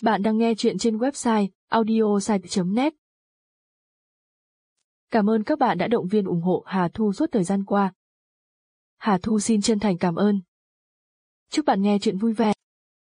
Bạn đang nghe chuyện trên website audiosite.net. Cảm ơn các bạn đã động viên ủng hộ Hà Thu suốt thời gian qua. Hà Thu xin chân thành cảm ơn. Chúc bạn nghe chuyện vui vẻ.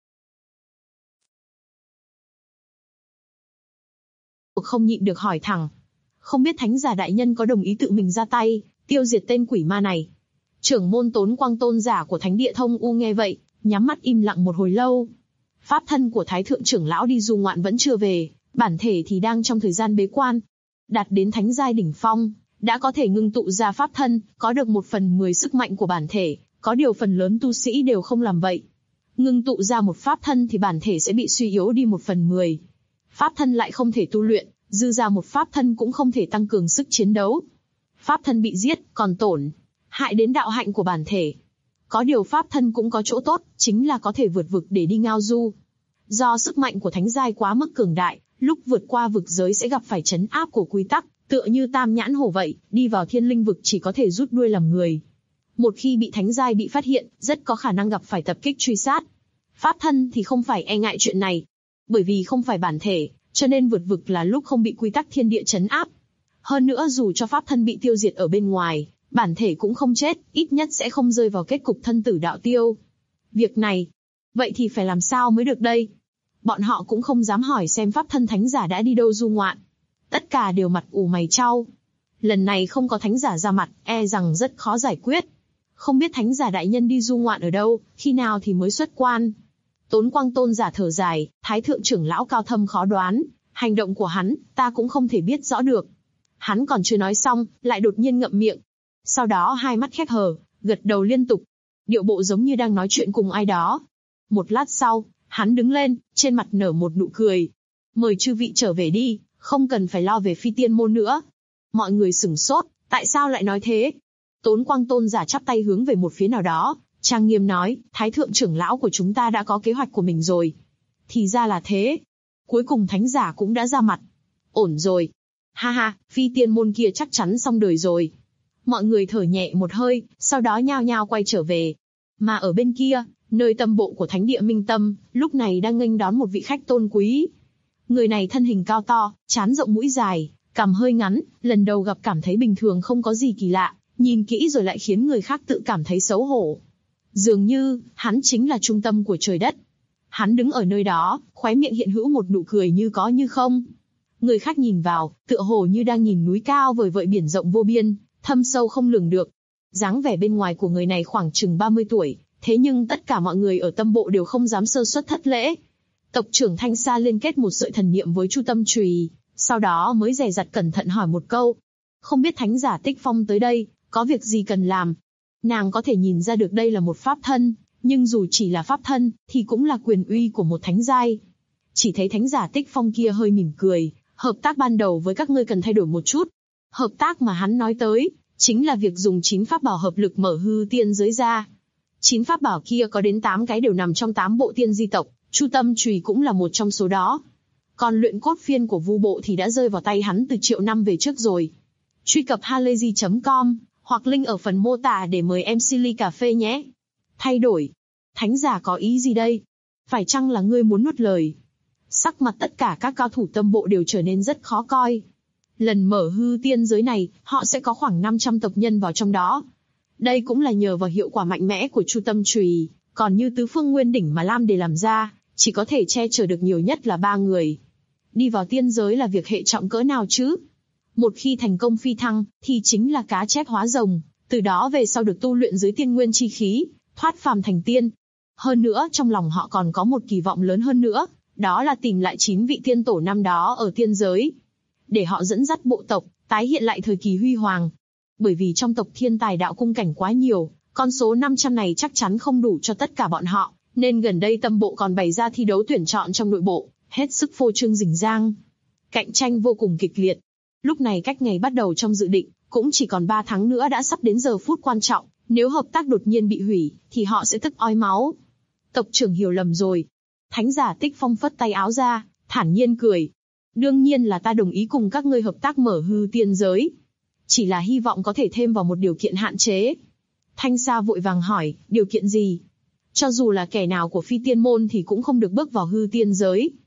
Không nhịn được hỏi thẳng. Không biết thánh giả đại nhân có đồng ý tự mình ra tay, tiêu diệt tên quỷ ma này. Trưởng môn Tốn Quang tôn giả của Thánh địa Thông U nghe vậy, nhắm mắt im lặng một hồi lâu. Pháp thân của Thái thượng trưởng lão đi du ngoạn vẫn chưa về, bản thể thì đang trong thời gian bế quan. Đạt đến thánh giai đỉnh phong, đã có thể ngưng tụ ra pháp thân, có được 1/10 sức mạnh của bản thể, có điều phần lớn tu sĩ đều không làm vậy. Ngưng tụ ra một pháp thân thì bản thể sẽ bị suy yếu đi 1/10. Pháp thân lại không thể tu luyện, dư ra một pháp thân cũng không thể tăng cường sức chiến đấu. Pháp thân bị giết, còn tổn hại đến đạo hạnh của bản thể. Có điều pháp thân cũng có chỗ tốt, chính là có thể vượt vực để đi ngao du. Do sức mạnh của thánh giai quá mức cường đại, lúc vượt qua vực giới sẽ gặp phải trấn áp của quy tắc, tựa như Tam Nhãn Hổ vậy, đi vào thiên linh vực chỉ có thể rút đuôi làm người. Một khi bị thánh giai bị phát hiện, rất có khả năng gặp phải tập kích truy sát. Pháp thân thì không phải e ngại chuyện này, bởi vì không phải bản thể, cho nên vượt vực là lúc không bị quy tắc thiên địa trấn áp. Hơn nữa dù cho pháp thân bị tiêu diệt ở bên ngoài, bản thể cũng không chết, ít nhất sẽ không rơi vào kết cục thân tử đạo tiêu. Việc này, vậy thì phải làm sao mới được đây? Bọn họ cũng không dám hỏi xem pháp thân thánh giả đã đi đâu du ngoạn. Tất cả đều mặt ủ mày chau. Lần này không có thánh giả ra mặt, e rằng rất khó giải quyết. Không biết thánh giả đại nhân đi du ngoạn ở đâu, khi nào thì mới xuất quan. Tốn Quang tôn giả thở dài, Thái thượng trưởng lão cao thâm khó đoán, hành động của hắn, ta cũng không thể biết rõ được. Hắn còn chưa nói xong, lại đột nhiên ngậm miệng. Sau đó hai mắt khép hờ, gật đầu liên tục. Điệu bộ giống như đang nói chuyện cùng ai đó. Một lát sau, hắn đứng lên, trên mặt nở một nụ cười. Mời chư vị trở về đi, không cần phải lo về Phi Tiên môn nữa. Mọi người sửng sốt, tại sao lại nói thế? Tốn Quang tôn giả chắp tay hướng về một phía nào đó, trang nghiêm nói, Thái thượng trưởng lão của chúng ta đã có kế hoạch của mình rồi. Thì ra là thế. Cuối cùng thánh giả cũng đã ra mặt. Ổn rồi. Ha ha, Phi Tiên môn kia chắc chắn xong đời rồi. Mọi người thở nhẹ một hơi, sau đó nhao nhao quay trở về. Mà ở bên kia, nơi tâm bộ của thánh địa Minh Tâm, lúc này đang nghênh đón một vị khách tôn quý. Người này thân hình cao to, trán rộng mũi dài, cằm hơi ngắn, lần đầu gặp cảm thấy bình thường không có gì kỳ lạ, nhìn kỹ rồi lại khiến người khác tự cảm thấy xấu hổ. Dường như, hắn chính là trung tâm của trời đất. Hắn đứng ở nơi đó, khóe miệng hiện hữu một nụ cười như có như không. Người khác nhìn vào, tựa hồ như đang nhìn núi cao vời vợi biển rộng vô biên, thâm sâu không lường được. Dáng vẻ bên ngoài của người này khoảng chừng 30 tuổi, thế nhưng tất cả mọi người ở tâm bộ đều không dám sơ suất thất lễ. Tộc trưởng Thanh Sa liên kết một sợi thần niệm với Chu Tâm Chùy, sau đó mới dè dặt cẩn thận hỏi một câu. Không biết thánh giả Tích Phong tới đây, có việc gì cần làm? Nàng có thể nhìn ra được đây là một pháp thân, nhưng dù chỉ là pháp thân, thì cũng là quyền uy của một thánh giai. Chỉ thấy thánh giả Tích Phong kia hơi mỉm cười, hợp tác ban đầu với các ngươi cần thay đổi một chút. Hợp tác mà hắn nói tới, chính là việc dùng 9 pháp bảo hợp lực mở hư tiên giới ra. 9 pháp bảo kia có đến 8 cái đều nằm trong 8 bộ tiên di tộc, Chu Tâm Chùy cũng là một trong số đó. Còn luyện cốt phiên của Vu bộ thì đã rơi vào tay hắn từ triệu năm về trước rồi. Truy cập halayzi.com, hoặc link ở phần mô tả để mời MC ly cà phê nhé. Thay đổi? Thánh giả có ý gì đây? Phải chăng là ngươi muốn nuốt lời? Sắc mặt tất cả các cao thủ tâm bộ đều trở nên rất khó coi. Lần mở hư tiên giới này, họ sẽ có khoảng 500 tộc nhân vào trong đó. Đây cũng là nhờ vào hiệu quả mạnh mẽ của Chu Tâm Chùy, còn như tứ phương nguyên đỉnh mà Lam Đề làm ra, chỉ có thể che chở được nhiều nhất là 3 người. Đi vào tiên giới là việc hệ trọng cỡ nào chứ? Một khi thành công phi thăng, thì chính là cá chép hóa rồng, từ đó về sau được tu luyện dưới tiên nguyên chi khí, thoát phàm thành tiên. Hơn nữa trong lòng họ còn có một kỳ vọng lớn hơn nữa, đó là tìm lại 9 vị tiên tổ năm đó ở tiên giới. Để họ dẫn dắt bộ tộc, tái hiện lại thời kỳ huy hoàng. Bởi vì trong tộc thiên tài đạo cung cảnh quá nhiều, con số 500 này chắc chắn không đủ cho tất cả bọn họ, nên gần đây tâm bộ còn bày ra thi đấu tuyển chọn trong nội bộ, hết sức phô trương rình rang. Cạnh tranh vô cùng kịch liệt. Lúc này cách ngày bắt đầu trong dự định, cũng chỉ còn 3 tháng nữa đã sắp đến giờ phút quan trọng, nếu hợp tác đột nhiên bị hủy, thì họ sẽ tức ói máu. Tộc trưởng hiểu lầm rồi. Thánh giả Tích Phong phất tay áo ra, thản nhiên cười. Đương nhiên là ta đồng ý cùng các ngươi hợp tác mở hư tiên giới. Chỉ là hy vọng có thể thêm vào một điều kiện hạn chế. Thanh Sa vội vàng hỏi, điều kiện gì? Cho dù là kẻ nào của Phi Tiên môn thì cũng không được bước vào hư tiên giới.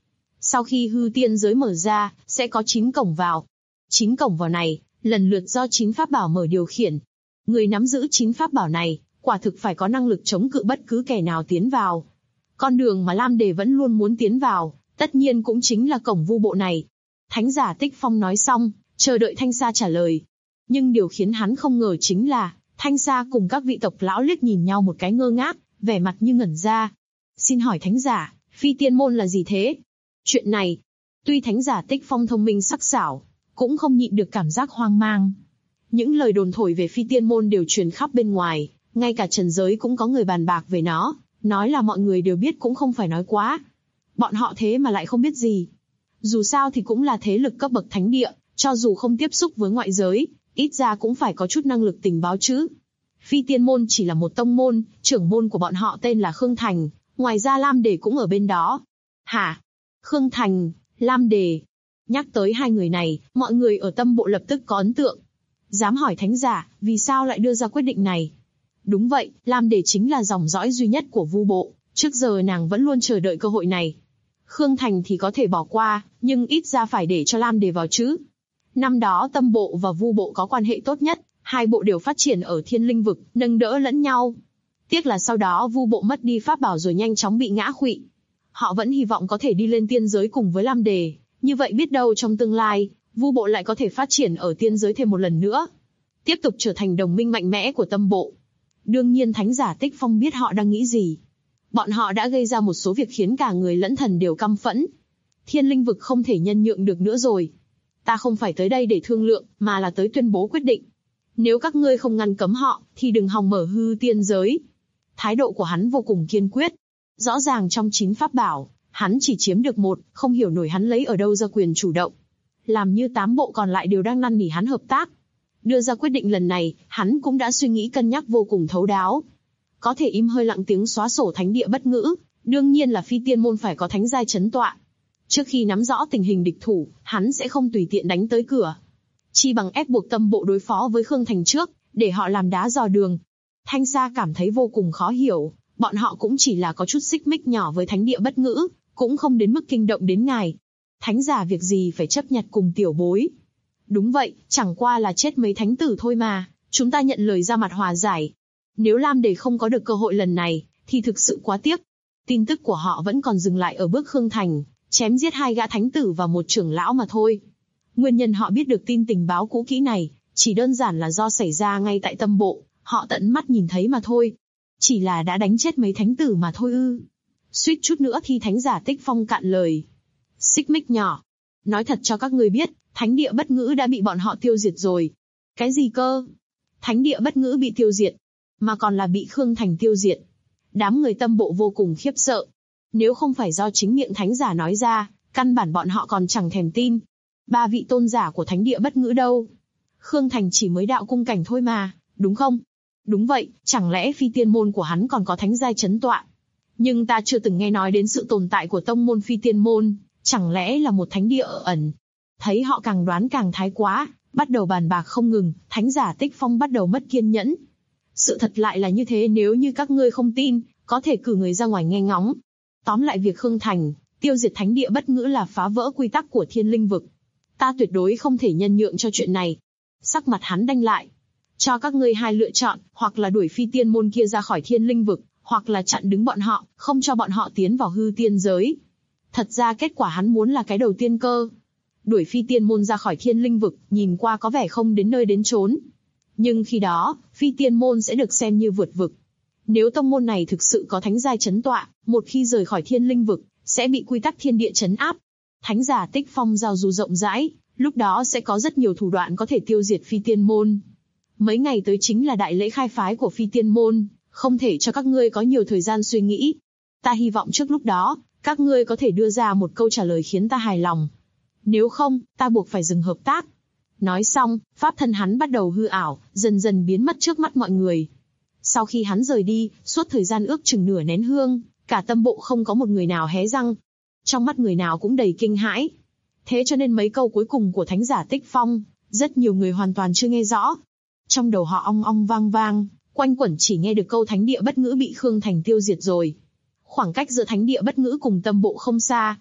Sau khi hư tiên giới mở ra, sẽ có 9 cổng vào. 9 cổng vào này, lần lượt do 9 pháp bảo mở điều khiển. Người nắm giữ 9 pháp bảo này, quả thực phải có năng lực chống cự bất cứ kẻ nào tiến vào. Con đường mà Lam Đề vẫn luôn muốn tiến vào, tất nhiên cũng chính là cổng vu bộ này. Thánh giả Tích Phong nói xong, chờ đợi Thanh Sa trả lời. Nhưng điều khiến hắn không ngờ chính là, Thanh Sa cùng các vị tộc lão liếc nhìn nhau một cái ngơ ngác, vẻ mặt như ngẩn ra. Xin hỏi thánh giả, phi tiên môn là gì thế? Chuyện này, tuy thánh giả Tích Phong thông minh sắc sảo, cũng không nhịn được cảm giác hoang mang. Những lời đồn thổi về phi tiên môn đều truyền khắp bên ngoài, ngay cả trần giới cũng có người bàn bạc về nó, nói là mọi người đều biết cũng không phải nói quá. Bọn họ thế mà lại không biết gì. Dù sao thì cũng là thế lực cấp bậc thánh địa, cho dù không tiếp xúc với ngoại giới, ít ra cũng phải có chút năng lực tình báo chứ. Phi tiên môn chỉ là một tông môn, trưởng môn của bọn họ tên là Khương Thành, ngoài ra Lam Đề cũng ở bên đó. Hả? Khương Thành, Lam Đề. Nhắc tới hai người này, mọi người ở Tâm Bộ lập tức có ấn tượng. Dám hỏi thánh giả, vì sao lại đưa ra quyết định này? Đúng vậy, Lam Đề chính là dòng dõi duy nhất của Vu Bộ, trước giờ nàng vẫn luôn chờ đợi cơ hội này. Khương Thành thì có thể bỏ qua, nhưng ít ra phải để cho Lam Đề vào chứ. Năm đó Tâm Bộ và Vu Bộ có quan hệ tốt nhất, hai bộ đều phát triển ở Thiên Linh Vực, nâng đỡ lẫn nhau. Tiếc là sau đó Vu Bộ mất đi pháp bảo rồi nhanh chóng bị ngã khuỵu. Họ vẫn hy vọng có thể đi lên tiên giới cùng với Lam Đề, như vậy biết đâu trong tương lai, Vu Bộ lại có thể phát triển ở tiên giới thêm một lần nữa, tiếp tục trở thành đồng minh mạnh mẽ của Tâm Bộ. Đương nhiên thánh giả Tích Phong biết họ đang nghĩ gì. Bọn họ đã gây ra một số việc khiến cả người lẫn thần đều căm phẫn. Thiên Linh Vực không thể nhân nhượng được nữa rồi. Ta không phải tới đây để thương lượng, mà là tới tuyên bố quyết định. Nếu các ngươi không ngăn cấm họ, thì đừng hòng mở hư tiên giới. Thái độ của hắn vô cùng kiên quyết. Rõ ràng trong 9 pháp bảo, hắn chỉ chiếm được 1, không hiểu nổi hắn lấy ở đâu ra quyền chủ động. Làm như 8 bộ còn lại đều đang năn nỉ hắn hợp tác. Đưa ra quyết định lần này, hắn cũng đã suy nghĩ cân nhắc vô cùng thấu đáo. Có thể im hơi lặng tiếng xóa sổ thánh địa bất ngữ, đương nhiên là phi tiên môn phải có thánh giai chấn tọa. Trước khi nắm rõ tình hình địch thủ, hắn sẽ không tùy tiện đánh tới cửa. Chi bằng ép buộc Tâm Bộ đối phó với Khương Thành trước, để họ làm đá dò đường. Thanh Sa cảm thấy vô cùng khó hiểu, bọn họ cũng chỉ là có chút xích mích nhỏ với thánh địa bất ngữ, cũng không đến mức kinh động đến ngài. Thánh giả việc gì phải chấp nhặt cùng tiểu bối. Đúng vậy, chẳng qua là chết mấy thánh tử thôi mà, chúng ta nhận lời ra mặt hòa giải. Nếu Lam Đề không có được cơ hội lần này, thì thực sự quá tiếc. Tin tức của họ vẫn còn dừng lại ở bước Khương Thành, chém giết 2 gã thánh tử và 1 trưởng lão mà thôi. Nguyên nhân họ biết được tin tình báo cũ kỹ này, chỉ đơn giản là do xảy ra ngay tại Tâm Bộ, họ tận mắt nhìn thấy mà thôi. Chỉ là đã đánh chết mấy thánh tử mà thôi ư? Suýt chút nữa thì thánh giả Tích Phong cạn lời. Xích mích nhỏ. Nói thật cho các ngươi biết, thánh địa bất ngữ đã bị bọn họ tiêu diệt rồi. Cái gì cơ? Thánh địa bất ngữ bị tiêu diệt, mà còn là bị Khương Thành tiêu diệt. Đám người Tâm Bộ vô cùng khiếp sợ. Nếu không phải do chính miệng thánh giả nói ra, căn bản bọn họ còn chẳng thèm tin. 3 vị tôn giả của thánh địa bất ngữ đâu? Khương Thành chỉ mới đạo cung cảnh thôi mà, đúng không? Đúng vậy, chẳng lẽ phi tiên môn của hắn còn có thánh giai chấn tọa? Nhưng ta chưa từng nghe nói đến sự tồn tại của tông môn phi tiên môn, chẳng lẽ là một thánh địa ở ẩn? Thấy họ càng đoán càng thái quá, bắt đầu bàn bạc không ngừng, thánh giả Tích Phong bắt đầu mất kiên nhẫn. Sự thật lại là như thế, nếu như các ngươi không tin, có thể cử người ra ngoài nghe ngóng. Tóm lại việc Khương Thành tiêu diệt thánh địa bất ngữ là phá vỡ quy tắc của Thiên Linh Vực. Ta tuyệt đối không thể nhân nhượng cho chuyện này. Sắc mặt hắn đanh lại. Cho các ngươi 2 lựa chọn, hoặc là đuổi phi tiên môn kia ra khỏi Thiên Linh Vực, hoặc là chặn đứng bọn họ, không cho bọn họ tiến vào hư tiên giới. Thật ra kết quả hắn muốn là cái đầu tiên cơ. Đuổi phi tiên môn ra khỏi Thiên Linh Vực, nhìn qua có vẻ không đến nơi đến chốn. Nhưng khi đó, phi tiên môn sẽ được xem như vượt vực. Nếu tông môn này thực sự có thánh giai chấn tọa, một khi rời khỏi Thiên Linh Vực, sẽ bị quy tắc thiên địa chấn áp. Thánh giả Tích Phong giao du rộng rãi, lúc đó sẽ có rất nhiều thủ đoạn có thể tiêu diệt phi tiên môn. Mấy ngày tới chính là đại lễ khai phái của phi tiên môn, không thể cho các ngươi có nhiều thời gian suy nghĩ. Ta hy vọng trước lúc đó, các ngươi có thể đưa ra một câu trả lời khiến ta hài lòng. Nếu không, ta buộc phải dừng hợp tác. Nói xong, pháp thân hắn bắt đầu hư ảo, dần dần biến mất trước mắt mọi người. Sau khi hắn rời đi, suốt thời gian ước chừng nửa nén hương, cả Tâm Bộ không có một người nào hé răng. Trong mắt người nào cũng đầy kinh hãi. Thế cho nên mấy câu cuối cùng của thánh giả Tích Phong, rất nhiều người hoàn toàn chưa nghe rõ. Trong đầu họ ong ong vang vang, quanh quẩn chỉ nghe được câu thánh địa bất ngữ bị Khương Thành tiêu diệt rồi. Khoảng cách giữa thánh địa bất ngữ cùng Tâm Bộ không xa.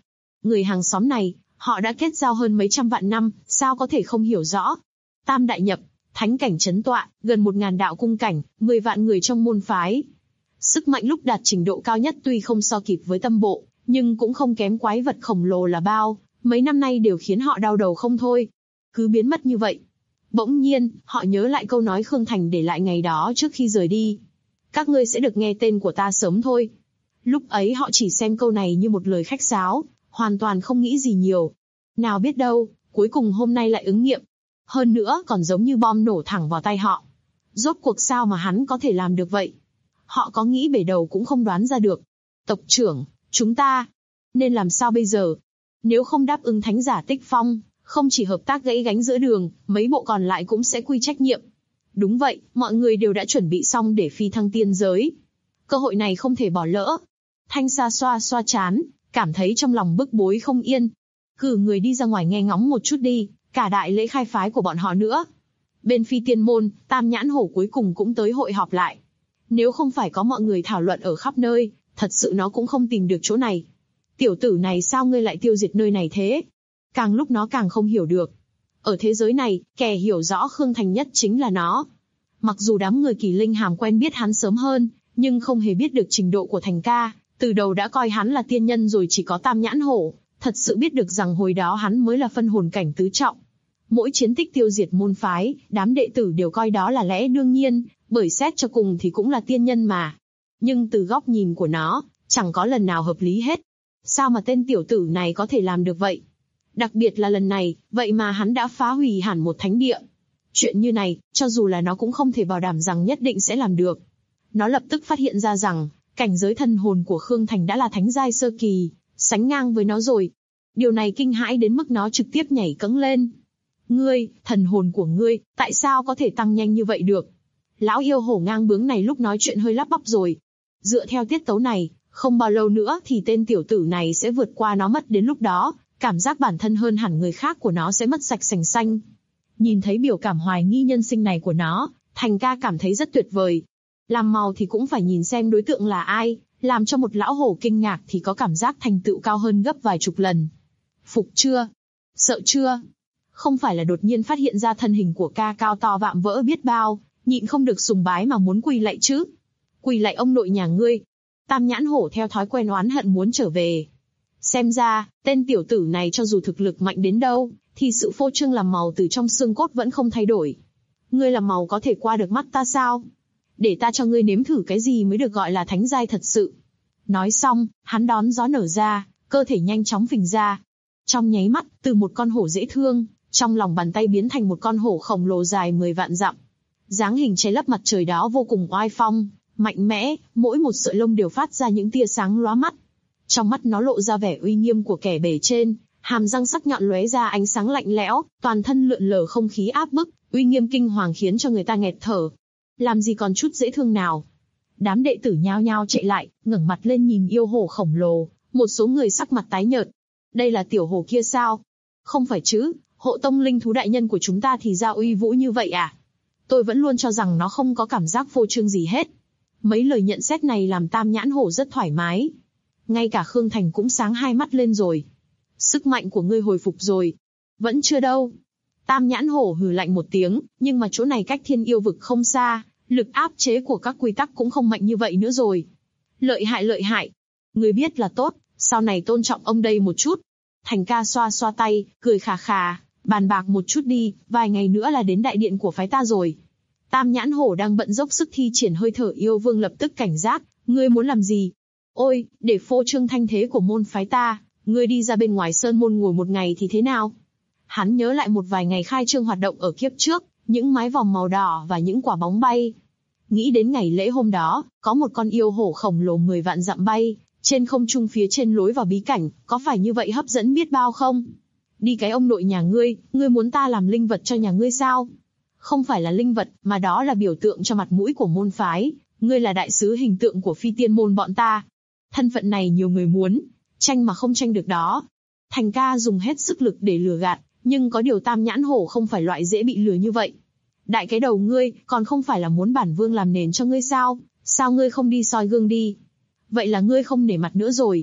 Người hàng xóm này, họ đã kết giao hơn mấy trăm vạn năm, sao có thể không hiểu rõ. Tam đại nhập, thánh cảnh chấn tọa, gần 1000 đạo cung cảnh, 10 vạn người trong môn phái. Sức mạnh lúc đạt trình độ cao nhất tuy không so kịp với tâm bộ, nhưng cũng không kém quái vật khổng lồ là bao, mấy năm nay đều khiến họ đau đầu không thôi. Cứ biến mất như vậy. Bỗng nhiên, họ nhớ lại câu nói Khương Thành để lại ngày đó trước khi rời đi. Các ngươi sẽ được nghe tên của ta sớm thôi. Lúc ấy họ chỉ xem câu này như một lời khách sáo, hoàn toàn không nghĩ gì nhiều. Nào biết đâu, cuối cùng hôm nay lại ứng nghiệm. Hơn nữa còn giống như bom nổ thẳng vào tay họ. Rốt cuộc sao mà hắn có thể làm được vậy? Họ có nghĩ bể đầu cũng không đoán ra được. Tộc trưởng, chúng ta nên làm sao bây giờ? Nếu không đáp ứng thánh giả Tích Phong, không chỉ hợp tác gãy gánh giữa đường, mấy bộ còn lại cũng sẽ quy trách nhiệm. Đúng vậy, mọi người đều đã chuẩn bị xong để phi thăng tiên giới. Cơ hội này không thể bỏ lỡ. Thanh Sa xoa xoa trán, cảm thấy trong lòng bức bối không yên. Cử người đi ra ngoài nghe ngóng một chút đi, cả đại lễ khai phái của bọn họ nữa. Bên phi tiên môn, Tam Nhãn Hổ cuối cùng cũng tới hội họp lại. Nếu không phải có mọi người thảo luận ở khắp nơi, thật sự nó cũng không tìm được chỗ này. Tiểu tử này sao ngươi lại tiêu diệt nơi này thế? Càng lúc nó càng không hiểu được. Ở thế giới này, kẻ hiểu rõ Khương Thành nhất chính là nó. Mặc dù đám người Kỳ Linh Hàm quen biết hắn sớm hơn, nhưng không hề biết được trình độ của Thành ca, từ đầu đã coi hắn là tiên nhân rồi chỉ có Tam Nhãn Hổ, thật sự biết được rằng hồi đó hắn mới là phân hồn cảnh tứ trọng. Mỗi chiến tích tiêu diệt môn phái, đám đệ tử đều coi đó là lẽ đương nhiên, bởi xét cho cùng thì cũng là tiên nhân mà. Nhưng từ góc nhìn của nó, chẳng có lần nào hợp lý hết. Sao mà tên tiểu tử này có thể làm được vậy? Đặc biệt là lần này, vậy mà hắn đã phá hủy hẳn một thánh địa. Chuyện như này, cho dù là nó cũng không thể bảo đảm rằng nhất định sẽ làm được. Nó lập tức phát hiện ra rằng, cảnh giới thần hồn của Khương Thành đã là thánh giai sơ kỳ, sánh ngang với nó rồi. Điều này kinh hãi đến mức nó trực tiếp nhảy cẫng lên. Ngươi, thần hồn của ngươi, tại sao có thể tăng nhanh như vậy được? Lão yêu hổ ngang bướng này lúc nói chuyện hơi lắp bắp rồi. Dựa theo tiết tấu này, không bao lâu nữa thì tên tiểu tử này sẽ vượt qua nó mất, đến lúc đó, cảm giác bản thân hơn hẳn người khác của nó sẽ mất sạch sành xanh. Nhìn thấy biểu cảm hoài nghi nhân sinh này của nó, Thành ca cảm thấy rất tuyệt vời. Làm màu thì cũng phải nhìn xem đối tượng là ai, làm cho một lão hổ kinh ngạc thì có cảm giác thành tựu cao hơn gấp vài chục lần. Phục chưa? Sợ chưa? Không phải là đột nhiên phát hiện ra thân hình của ca cao to vạm vỡ biết bao, nhịn không được sùng bái mà muốn quỳ lạy chứ? Quỳ lạy ông nội nhà ngươi. Tam Nhãn Hổ theo thói quen oán hận muốn trở về. Xem ra, tên tiểu tử này cho dù thực lực mạnh đến đâu, thì sự phô trương làm màu từ trong xương cốt vẫn không thay đổi. Ngươi làm màu có thể qua được mắt ta sao? Để ta cho ngươi nếm thử cái gì mới được gọi là thánh giai thật sự. Nói xong, hắn đón gió nở ra, cơ thể nhanh chóng phình ra. Trong nháy mắt, từ một con hổ dễ thương, trong lòng bàn tay biến thành một con hổ khổng lồ dài 10 vạn dặm. Dáng hình che lấp mặt trời đó vô cùng oai phong, mạnh mẽ, mỗi một sợi lông đều phát ra những tia sáng lóa mắt. Trong mắt nó lộ ra vẻ uy nghiêm của kẻ bề trên, hàm răng sắc nhọn lóe ra ánh sáng lạnh lẽo, toàn thân lượn lờ không khí áp bức, uy nghiêm kinh hoàng khiến cho người ta nghẹt thở. Làm gì còn chút dễ thương nào. Đám đệ tử nhao nhao chạy lại, ngẩng mặt lên nhìn yêu hổ khổng lồ, một số người sắc mặt tái nhợt. Đây là tiểu hổ kia sao? Không phải chứ, hộ tông linh thú đại nhân của chúng ta thì ra uy vũ như vậy à? Tôi vẫn luôn cho rằng nó không có cảm giác phô trương gì hết. Mấy lời nhận xét này làm Tam Nhãn Hổ rất thoải mái. Ngay cả Khương Thành cũng sáng hai mắt lên rồi. Sức mạnh của ngươi hồi phục rồi. Vẫn chưa đâu. Tam Nhãn Hổ hừ lạnh một tiếng, nhưng mà chỗ này cách Thiên Yêu Vực không xa, lực áp chế của các quy tắc cũng không mạnh như vậy nữa rồi. Lợi hại lợi hại. Ngươi biết là tốt, sau này tôn trọng ông đây một chút. Thành ca xoa xoa tay, cười khà khà, bàn bạc một chút đi, vài ngày nữa là đến đại điện của phái ta rồi. Tam Nhãn Hổ đang bận dốc sức thi triển hơi thở yêu vương lập tức cảnh giác, ngươi muốn làm gì? Ôi, để phô trương thanh thế của môn phái ta, ngươi đi ra bên ngoài sơn môn ngồi một ngày thì thế nào? Hắn nhớ lại một vài ngày khai trương hoạt động ở kiếp trước, những mái vòm màu đỏ và những quả bóng bay. Nghĩ đến ngày lễ hôm đó, có một con yêu hổ khổng lồ 10 vạn dặm bay, trên không trung phía trên lối vào bí cảnh, có phải như vậy hấp dẫn biết bao không? Đi cái ông nội nhà ngươi muốn ta làm linh vật cho nhà ngươi sao? Không phải là linh vật, mà đó là biểu tượng cho mặt mũi của môn phái, ngươi là đại sứ hình tượng của phi tiên môn bọn ta. Thân phận này nhiều người muốn, tranh mà không tranh được đó. Thành ca dùng hết sức lực để lừa gạt, nhưng có điều Tam Nhãn Hổ không phải loại dễ bị lừa như vậy. Đại cái đầu ngươi, còn không phải là muốn bản vương làm nền cho ngươi sao? Sao ngươi không đi soi gương đi? Vậy là ngươi không nể mặt nữa rồi.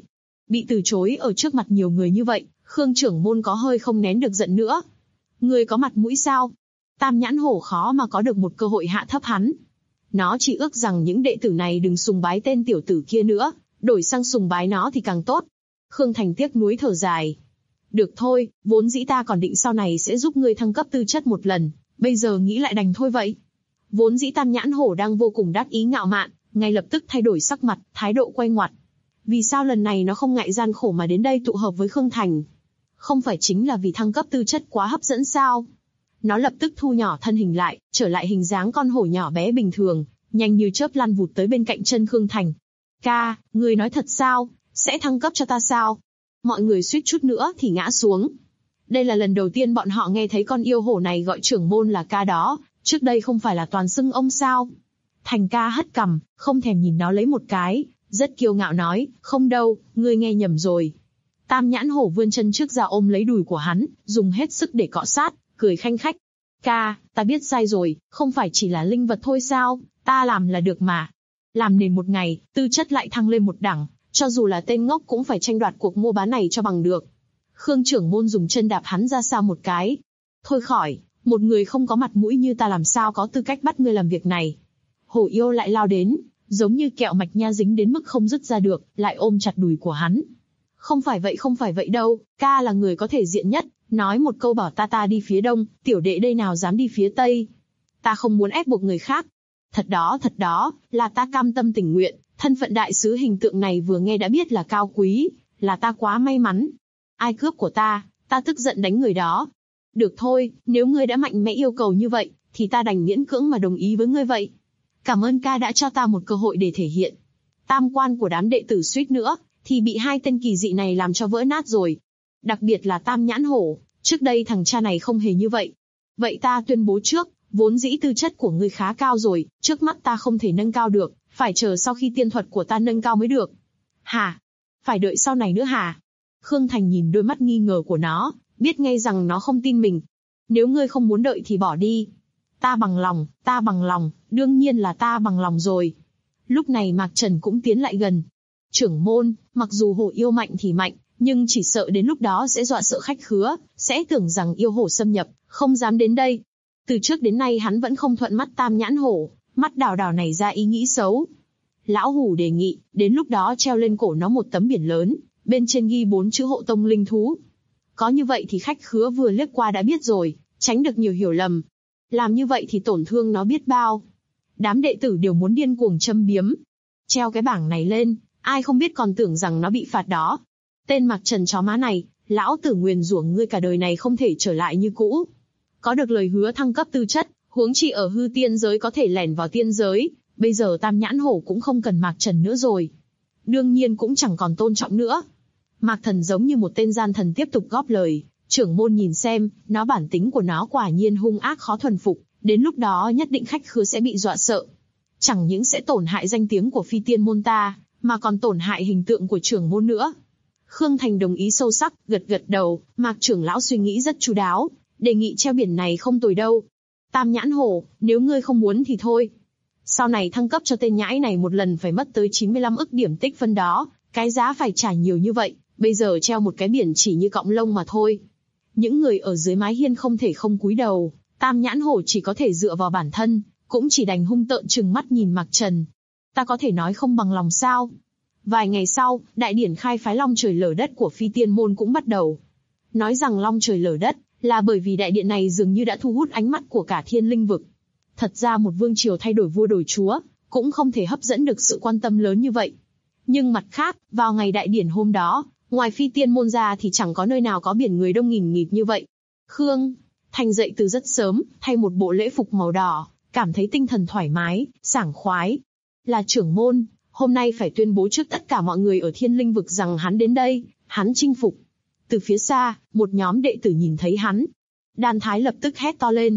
Bị từ chối ở trước mặt nhiều người như vậy, Khương trưởng môn có hơi không nén được giận nữa. Ngươi có mặt mũi sao? Tam Nhãn Hổ khó mà có được một cơ hội hạ thấp hắn. Nó chỉ ước rằng những đệ tử này đừng sùng bái tên tiểu tử kia nữa, đổi sang sùng bái nó thì càng tốt. Khương Thành tiếc nuối thở dài. Được thôi, vốn dĩ ta còn định sau này sẽ giúp ngươi thăng cấp tư chất một lần, bây giờ nghĩ lại đành thôi vậy. Vốn dĩ Tam Nhãn Hổ đang vô cùng đắc ý ngạo mạn, ngay lập tức thay đổi sắc mặt, thái độ quay ngoặt. Vì sao lần này nó không ngại gian khổ mà đến đây tụ hợp với Khương Thành? Không phải chính là vì thăng cấp tư chất quá hấp dẫn sao? Nó lập tức thu nhỏ thân hình lại, trở lại hình dáng con hổ nhỏ bé bình thường, nhanh như chớp lăn vụt tới bên cạnh chân Khương Thành. Ca, ngươi nói thật sao? Sẽ thăng cấp cho ta sao? Mọi người suýt chút nữa thì ngã xuống. Đây là lần đầu tiên bọn họ nghe thấy con yêu hổ này gọi trưởng môn là ca đó, trước đây không phải là toàn xưng ông sao? Thành ca hất cằm, không thèm nhìn nó lấy một cái, rất kiêu ngạo nói, không đâu, ngươi nghe nhầm rồi. Tam Nhãn Hổ vươn chân trước ra ôm lấy đùi của hắn, dùng hết sức để cọ sát, cười khanh khách. Ca, ta biết sai rồi, không phải chỉ là linh vật thôi sao, ta làm là được mà. Làm nền một ngày, tư chất lại thăng lên một đẳng, cho dù là tên ngốc cũng phải tranh đoạt cuộc mua bán này cho bằng được. Khương trưởng môn dùng chân đạp hắn ra xa một cái. Thôi khỏi, một người không có mặt mũi như ta làm sao có tư cách bắt ngươi làm việc này. Hổ yêu lại lao đến, giống như kẹo mạch nha dính đến mức không dứt ra được, lại ôm chặt đùi của hắn. Không phải vậy đâu, ca là người có thể diện nhất, nói một câu bảo ta đi phía đông, tiểu đệ đây nào dám đi phía tây. Ta không muốn ép buộc người khác. Thật đó, là ta cam tâm tình nguyện, thân phận đại sứ hình tượng này vừa nghe đã biết là cao quý, là ta quá may mắn. Ai cướp của ta tức giận đánh người đó. Được thôi, nếu ngươi đã mạnh mẽ yêu cầu như vậy, thì ta đành miễn cưỡng mà đồng ý với ngươi vậy. Cảm ơn ca đã cho ta một cơ hội để thể hiện. Tam quan của đám đệ tử suýt nữa thì bị hai tên kỳ dị này làm cho vỡ nát rồi. Đặc biệt là Tam Nhãn Hổ, trước đây thằng cha này không hề như vậy. Vậy ta tuyên bố trước, vốn dĩ tư chất của ngươi khá cao rồi, trước mắt ta không thể nâng cao được, phải chờ sau khi tiên thuật của ta nâng cao mới được. Hả? Phải đợi sau này nữa hả? Khương Thành nhìn đôi mắt nghi ngờ của nó, biết ngay rằng nó không tin mình. Nếu ngươi không muốn đợi thì bỏ đi. Ta bằng lòng, đương nhiên là ta bằng lòng rồi. Lúc này Mạc Trần cũng tiến lại gần. Trưởng môn, mặc dù hổ yêu mạnh thì mạnh, nhưng chỉ sợ đến lúc đó sẽ dọa sợ khách khứa, sẽ tưởng rằng yêu hổ xâm nhập, không dám đến đây. Từ trước đến nay hắn vẫn không thuận mắt Tam Nhãn Hổ, mắt đào đào này ra ý nghĩ xấu. Lão Hủ đề nghị, đến lúc đó treo lên cổ nó một tấm biển lớn, bên trên ghi 4 chữ Hộ Tông Linh Thú. Có như vậy thì khách khứa vừa liếc qua đã biết rồi, tránh được nhiều hiểu lầm. Làm như vậy thì tổn thương nó biết bao. Đám đệ tử đều muốn điên cuồng châm biếm. Treo cái bảng này lên, ai không biết còn tưởng rằng nó bị phạt đó. Tên Mạc Trần chó má này, lão tử nguyền rủa ngươi cả đời này không thể trở lại như cũ. Có được lời hứa thăng cấp tư chất, huống chi ở hư tiên giới có thể lẻn vào tiên giới, bây giờ Tam Nhãn Hổ cũng không cần Mạc Trần nữa rồi. Đương nhiên cũng chẳng còn tôn trọng nữa. Mạc Thần giống như một tên gian thần tiếp tục góp lời, trưởng môn nhìn xem, nó bản tính của nó quả nhiên hung ác khó thuần phục, đến lúc đó nhất định khách khứa sẽ bị dọa sợ. Chẳng những sẽ tổn hại danh tiếng của phi tiên môn ta, mà còn tổn hại hình tượng của trưởng môn nữa. Khương Thành đồng ý sâu sắc, gật gật đầu, Mạc trưởng lão suy nghĩ rất chu đáo, đề nghị treo biển này không tồi đâu. Tam Nhãn Hổ, nếu ngươi không muốn thì thôi. Sau này thăng cấp cho tên nhãi này một lần phải mất tới 95 ức điểm tích phân đó, cái giá phải trả nhiều như vậy, bây giờ treo một cái biển chỉ như cọng lông mà thôi. Những người ở dưới mái hiên không thể không cúi đầu, Tam Nhãn Hổ chỉ có thể dựa vào bản thân, cũng chỉ đành hung tợn trừng mắt nhìn Mạc Trần. Ta có thể nói không bằng lòng sao? Vài ngày sau, đại điển khai phái long trời lở đất của phi tiên môn cũng bắt đầu. Nói rằng long trời lở đất, là bởi vì đại điện này dường như đã thu hút ánh mắt của cả thiên linh vực. Thật ra một vương triều thay đổi vua đổi chúa, cũng không thể hấp dẫn được sự quan tâm lớn như vậy. Nhưng mặt khác, vào ngày đại điển hôm đó, ngoài phi tiên môn ra thì chẳng có nơi nào có biển người đông nghìn nghịt như vậy. Khương Thành dậy từ rất sớm, thay một bộ lễ phục màu đỏ, cảm thấy tinh thần thoải mái, sảng khoái. Là trưởng môn, hôm nay phải tuyên bố trước tất cả mọi người ở thiên linh vực rằng hắn đến đây, hắn chinh phục. Từ phía xa, một nhóm đệ tử nhìn thấy hắn. Đan Thái lập tức hét to lên.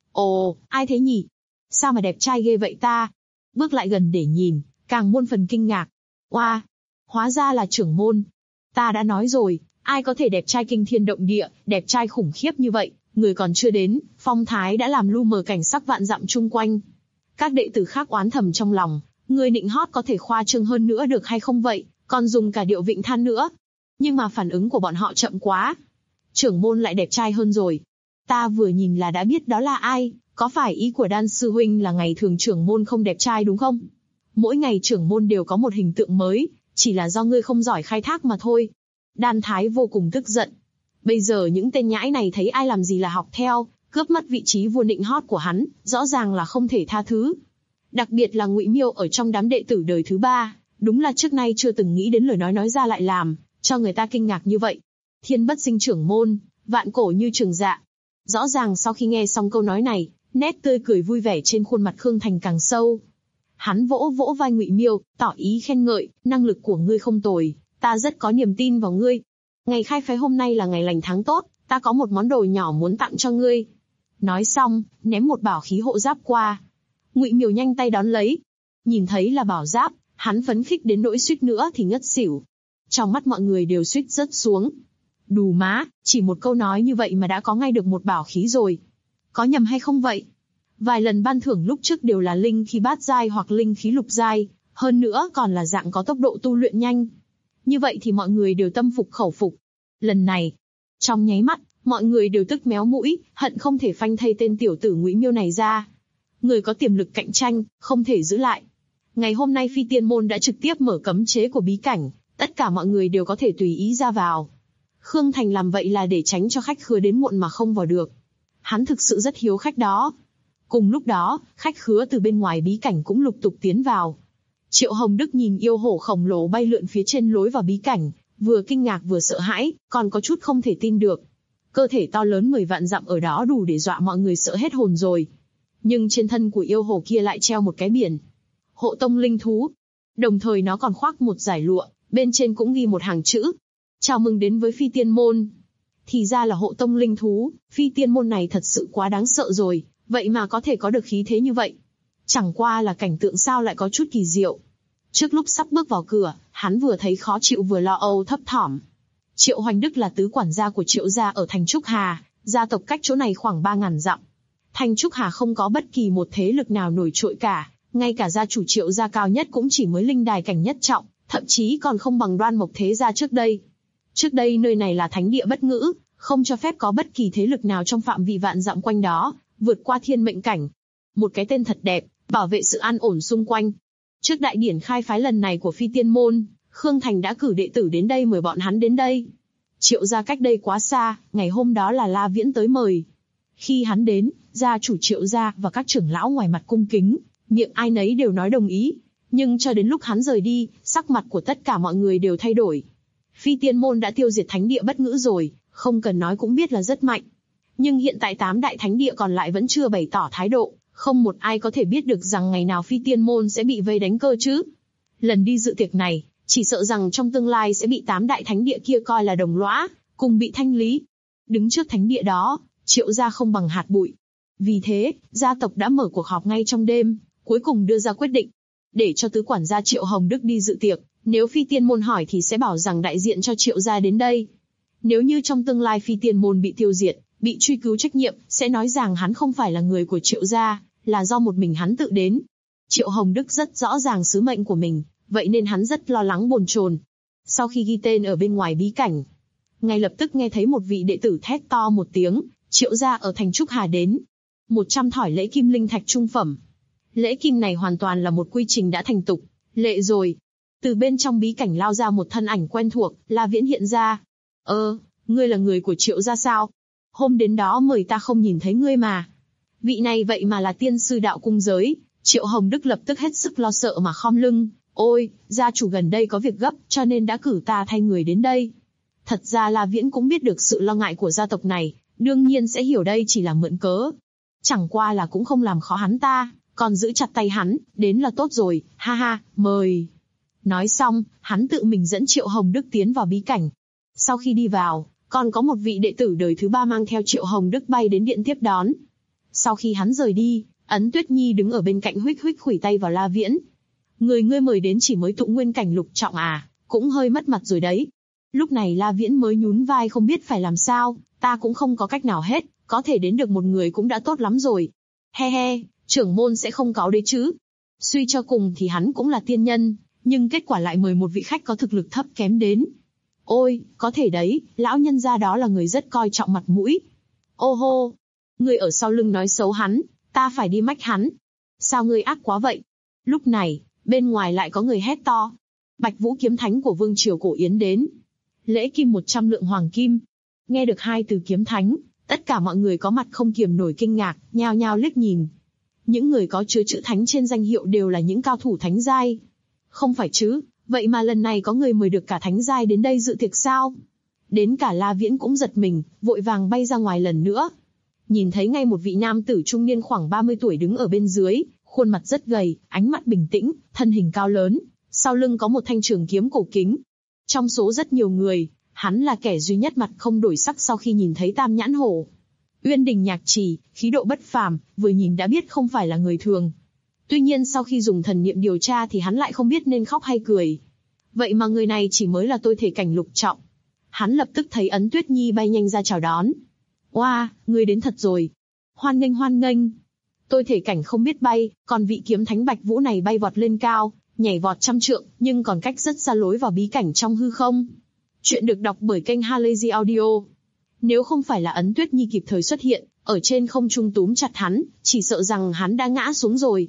Ồ, ai thế nhỉ? Sao mà đẹp trai ghê vậy ta? Bước lại gần để nhìn, càng muôn phần kinh ngạc. Oa, hóa ra là trưởng môn. Ta đã nói rồi, ai có thể đẹp trai kinh thiên động địa, đẹp trai khủng khiếp như vậy, người còn chưa đến, phong thái đã làm lu mờ cảnh sắc vạn dặm chung quanh. Các đệ tử khác oán thầm trong lòng, người nịnh hót có thể khoa trương hơn nữa được hay không vậy, còn dùng cả điệu vịnh than nữa. Nhưng mà phản ứng của bọn họ chậm quá. Trưởng môn lại đẹp trai hơn rồi. Ta vừa nhìn là đã biết đó là ai, có phải ý của Đan sư huynh là ngày thường trưởng môn không đẹp trai đúng không? Mỗi ngày trưởng môn đều có một hình tượng mới, chỉ là do ngươi không giỏi khai thác mà thôi. Đan Thái vô cùng tức giận. Bây giờ những tên nhãi này thấy ai làm gì là học theo, cướp mất vị trí vua nịnh hót của hắn, rõ ràng là không thể tha thứ. Đặc biệt là Ngụy Miêu ở trong đám đệ tử đời thứ 3, đúng là trước nay chưa từng nghĩ đến lời nói ra lại làm, cho người ta kinh ngạc như vậy. Thiên bất sinh trưởng môn, vạn cổ như Trường Dạ. Rõ ràng sau khi nghe xong câu nói này, nét tươi cười vui vẻ trên khuôn mặt Khương Thành càng sâu. Hắn vỗ vỗ vai Ngụy Miêu, tỏ ý khen ngợi, năng lực của ngươi không tồi, ta rất có niềm tin vào ngươi. Ngày khai phái hôm nay là ngày lành tháng tốt, ta có một món đồ nhỏ muốn tặng cho ngươi. Nói xong, ném một bảo khí hộ giáp qua. Ngụy Miêu nhanh tay đón lấy. Nhìn thấy là bảo giáp, hắn phấn khích đến nỗi suýt nữa thì ngất xỉu. Trong mắt mọi người đều suýt rớt xuống. Đù má, chỉ một câu nói như vậy mà đã có ngay được một bảo khí rồi. Có nhầm hay không vậy? Vài lần ban thưởng lúc trước đều là linh khí bát giai hoặc linh khí lục giai, hơn nữa còn là dạng có tốc độ tu luyện nhanh. Như vậy thì mọi người đều tâm phục khẩu phục. Lần này, trong nháy mắt, mọi người đều tức méo mũi, hận không thể phanh thây tên tiểu tử Ngụy Miêu này ra. Người có tiềm lực cạnh tranh, không thể giữ lại. Ngày hôm nay Phi Tiên Môn đã trực tiếp mở cấm chế của bí cảnh, tất cả mọi người đều có thể tùy ý ra vào. Khương Thành làm vậy là để tránh cho khách khứa đến muộn mà không vào được. Hắn thực sự rất hiếu khách đó. Cùng lúc đó, khách khứa từ bên ngoài bí cảnh cũng lục tục tiến vào. Triệu Hồng Đức nhìn yêu hổ khổng lồ bay lượn phía trên lối vào bí cảnh, vừa kinh ngạc vừa sợ hãi, còn có chút không thể tin được. Cơ thể to lớn 10 vạn dặm ở đó đủ để dọa mọi người sợ hết hồn rồi. Nhưng trên thân của yêu hổ kia lại treo một cái biển. Hộ tông linh thú. Đồng thời nó còn khoác một dải lụa, bên trên cũng ghi một hàng chữ. Chào mừng đến với Phi Tiên Môn. Thì ra là hộ tông linh thú, Phi Tiên Môn này thật sự quá đáng sợ rồi, vậy mà có thể có được khí thế như vậy. Chẳng qua là cảnh tượng sao lại có chút kỳ diệu. Trước lúc sắp bước vào cửa, hắn vừa thấy khó chịu vừa lo âu thấp thỏm. Triệu Hoành Đức là tứ quản gia của Triệu gia ở thành Trúc Hà, gia tộc cách chỗ này khoảng 3.000 dặm. Thành Trúc Hà không có bất kỳ một thế lực nào nổi trội cả, ngay cả gia chủ Triệu gia cao nhất cũng chỉ mới linh đài cảnh nhất trọng, thậm chí còn không bằng Đoan Mộc thế gia trước đây. Trước đây nơi này là thánh địa bất ngữ, không cho phép có bất kỳ thế lực nào trong phạm vi vạn dặm quanh đó vượt qua thiên mệnh cảnh. Một cái tên thật đẹp, bảo vệ sự an ổn xung quanh. Trước đại điển khai phái lần này của Phi Tiên Môn, Khương Thành đã cử đệ tử đến đây mời bọn hắn đến đây. Triệu gia cách đây quá xa, ngày hôm đó là La Viễn tới mời. Khi hắn đến, gia chủ Triệu gia và các trưởng lão ngoài mặt cung kính, miệng ai nấy đều nói đồng ý. Nhưng cho đến lúc hắn rời đi, sắc mặt của tất cả mọi người đều thay đổi. Phi Tiên Môn đã tiêu diệt thánh địa bất ngữ rồi, không cần nói cũng biết là rất mạnh. Nhưng hiện tại 8 đại thánh địa còn lại vẫn chưa bày tỏ thái độ, không một ai có thể biết được rằng ngày nào Phi Tiên Môn sẽ bị vây đánh cơ chứ. Lần đi dự tiệc này, chỉ sợ rằng trong tương lai sẽ bị 8 đại thánh địa kia coi là đồng lõa, cùng bị thanh lý. Đứng trước thánh địa đó, Triệu gia không bằng hạt bụi. Vì thế, gia tộc đã mở cuộc họp ngay trong đêm, cuối cùng đưa ra quyết định. Để cho tứ quản gia Triệu Hồng Đức đi dự tiệc, nếu Phi Tiên Môn hỏi thì sẽ bảo rằng đại diện cho Triệu gia đến đây. Nếu như trong tương lai Phi Tiên Môn bị tiêu diệt, bị truy cứu trách nhiệm, sẽ nói rằng hắn không phải là người của Triệu gia, là do một mình hắn tự đến. Triệu Hồng Đức rất rõ ràng sứ mệnh của mình, vậy nên hắn rất lo lắng bồn chồn. Sau khi ghi tên ở bên ngoài bí cảnh, ngay lập tức nghe thấy một vị đệ tử thét to một tiếng, Triệu gia ở thành Trúc Hà đến. 100 thỏi lễ kim linh thạch trung phẩm. Lễ kim này hoàn toàn là một quy trình đã thành tục, lệ rồi. Từ bên trong bí cảnh lao ra một thân ảnh quen thuộc, La Viễn hiện ra. Ngươi là người của Triệu gia sao? Hôm đến đó mời ta không nhìn thấy ngươi mà. Vị này vậy mà là tiên sư đạo cung giới. Triệu Hồng Đức lập tức hết sức lo sợ mà khom lưng. Ôi, gia chủ gần đây có việc gấp, cho nên đã cử ta thay người đến đây. Thật ra La Viễn cũng biết được sự lo ngại của gia tộc này, đương nhiên sẽ hiểu đây chỉ là mượn cớ. Chẳng qua là cũng không làm khó hắn ta, còn giữ chặt tay hắn, đến là tốt rồi, ha ha, mời. Nói xong, hắn tự mình dẫn Triệu Hồng Đức tiến vào bí cảnh. Sau khi đi vào, còn có một vị đệ tử đời thứ 3 mang theo Triệu Hồng Đức bay đến điện tiếp đón. Sau khi hắn rời đi, Ấn Tuyết Nhi đứng ở bên cạnh huých huých khuỷu tay vào La Viễn. Người ngươi mời đến chỉ mới tụ nguyên cảnh lục trọng à, cũng hơi mất mặt rồi đấy. Lúc này La Viễn mới nhún vai không biết phải làm sao, ta cũng không có cách nào hết, có thể đến được một người cũng đã tốt lắm rồi. He he, trưởng môn sẽ không cáu đấy chứ. Suy cho cùng thì hắn cũng là tiên nhân, nhưng kết quả lại mời một vị khách có thực lực thấp kém đến. Ôi, có thể đấy, lão nhân gia đó là người rất coi trọng mặt mũi. Ô hô, người ở sau lưng nói xấu hắn, ta phải đi mách hắn. Sao ngươi ác quá vậy? Lúc này, bên ngoài lại có người hét to. Bạch Vũ kiếm thánh của vương triều cổ Yến đến. Lễ kim 100 lượng hoàng kim. Nghe được hai từ kiếm thánh, tất cả mọi người có mặt không kiềm nổi kinh ngạc, nhao nhao liếc nhìn. Những người có chứa chữ thánh trên danh hiệu đều là những cao thủ thánh giai. Không phải chứ, vậy mà lần này có người mời được cả thánh giai đến đây dự tiệc sao? Đến cả La Viễn cũng giật mình, vội vàng bay ra ngoài lần nữa. Nhìn thấy ngay một vị nam tử trung niên khoảng 30 tuổi đứng ở bên dưới, khuôn mặt rất gầy, ánh mắt bình tĩnh, thân hình cao lớn, sau lưng có một thanh trường kiếm cổ kính. Trong số rất nhiều người, hắn là kẻ duy nhất mặt không đổi sắc sau khi nhìn thấy Tam Nhãn Hổ. Uyên Đình Nhạc Trì, khí độ bất phàm, vừa nhìn đã biết không phải là người thường. Tuy nhiên sau khi dùng thần niệm điều tra thì hắn lại không biết nên khóc hay cười. Vậy mà người này chỉ mới là tôi thể cảnh lục trọng. Hắn lập tức thấy Ấn Tuyết Nhi bay nhanh ra chào đón. Oa, người đến thật rồi. Hoan nghênh hoan nghênh. Tôi thể cảnh không biết bay, còn vị kiếm thánh Bạch Vũ này bay vọt lên cao, nhảy vọt 100 trượng, nhưng còn cách rất xa lối vào bí cảnh trong hư không. Chuyện được đọc bởi kênh Halazy Audio. Nếu không phải là Ấn Tuyết Nhi kịp thời xuất hiện, ở trên không trung túm chặt hắn, chỉ sợ rằng hắn đã ngã xuống rồi.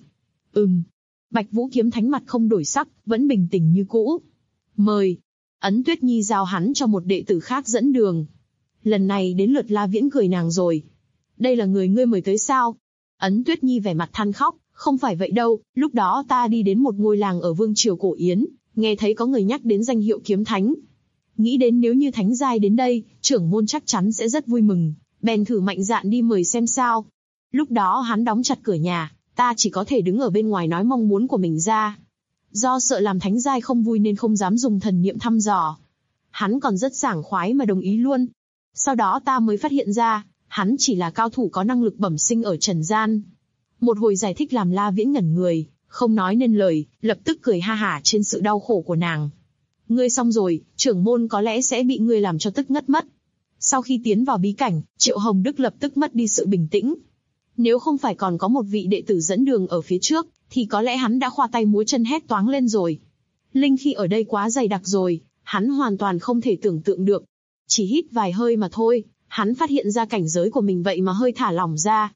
Bạch Vũ kiếm thánh mặt không đổi sắc, vẫn bình tĩnh như cũ. Mời. Ấn Tuyết Nhi giao hắn cho một đệ tử khác dẫn đường. Lần này đến lượt La Viễn cười nàng rồi. Đây là người ngươi mời tới sao? Ấn Tuyết Nhi vẻ mặt than khóc, không phải vậy đâu, lúc đó ta đi đến một ngôi làng ở vương triều cổ Yến, nghe thấy có người nhắc đến danh hiệu kiếm thánh. Nghĩ đến nếu như thánh giai đến đây, trưởng môn chắc chắn sẽ rất vui mừng, bèn thử mạnh dạn đi mời xem sao. Lúc đó hắn đóng chặt cửa nhà, ta chỉ có thể đứng ở bên ngoài nói mong muốn của mình ra. Do sợ làm thánh giai không vui nên không dám dùng thần niệm thăm dò. Hắn còn rất sảng khoái mà đồng ý luôn. Sau đó ta mới phát hiện ra, hắn chỉ là cao thủ có năng lực bẩm sinh ở trần gian. Một hồi giải thích làm La Viễn ngẩn người, không nói nên lời, lập tức cười ha hả trên sự đau khổ của nàng. Ngươi xong rồi, trưởng môn có lẽ sẽ bị ngươi làm cho tức ngất mất. Sau khi tiến vào bí cảnh, Triệu Hồng Đức lập tức mất đi sự bình tĩnh. Nếu không phải còn có một vị đệ tử dẫn đường ở phía trước, thì có lẽ hắn đã khoa tay múa chân hét toáng lên rồi. Linh khí ở đây quá dày đặc rồi, hắn hoàn toàn không thể tưởng tượng được. Chỉ hít vài hơi mà thôi, hắn phát hiện ra cảnh giới của mình vậy mà hơi thả lỏng ra.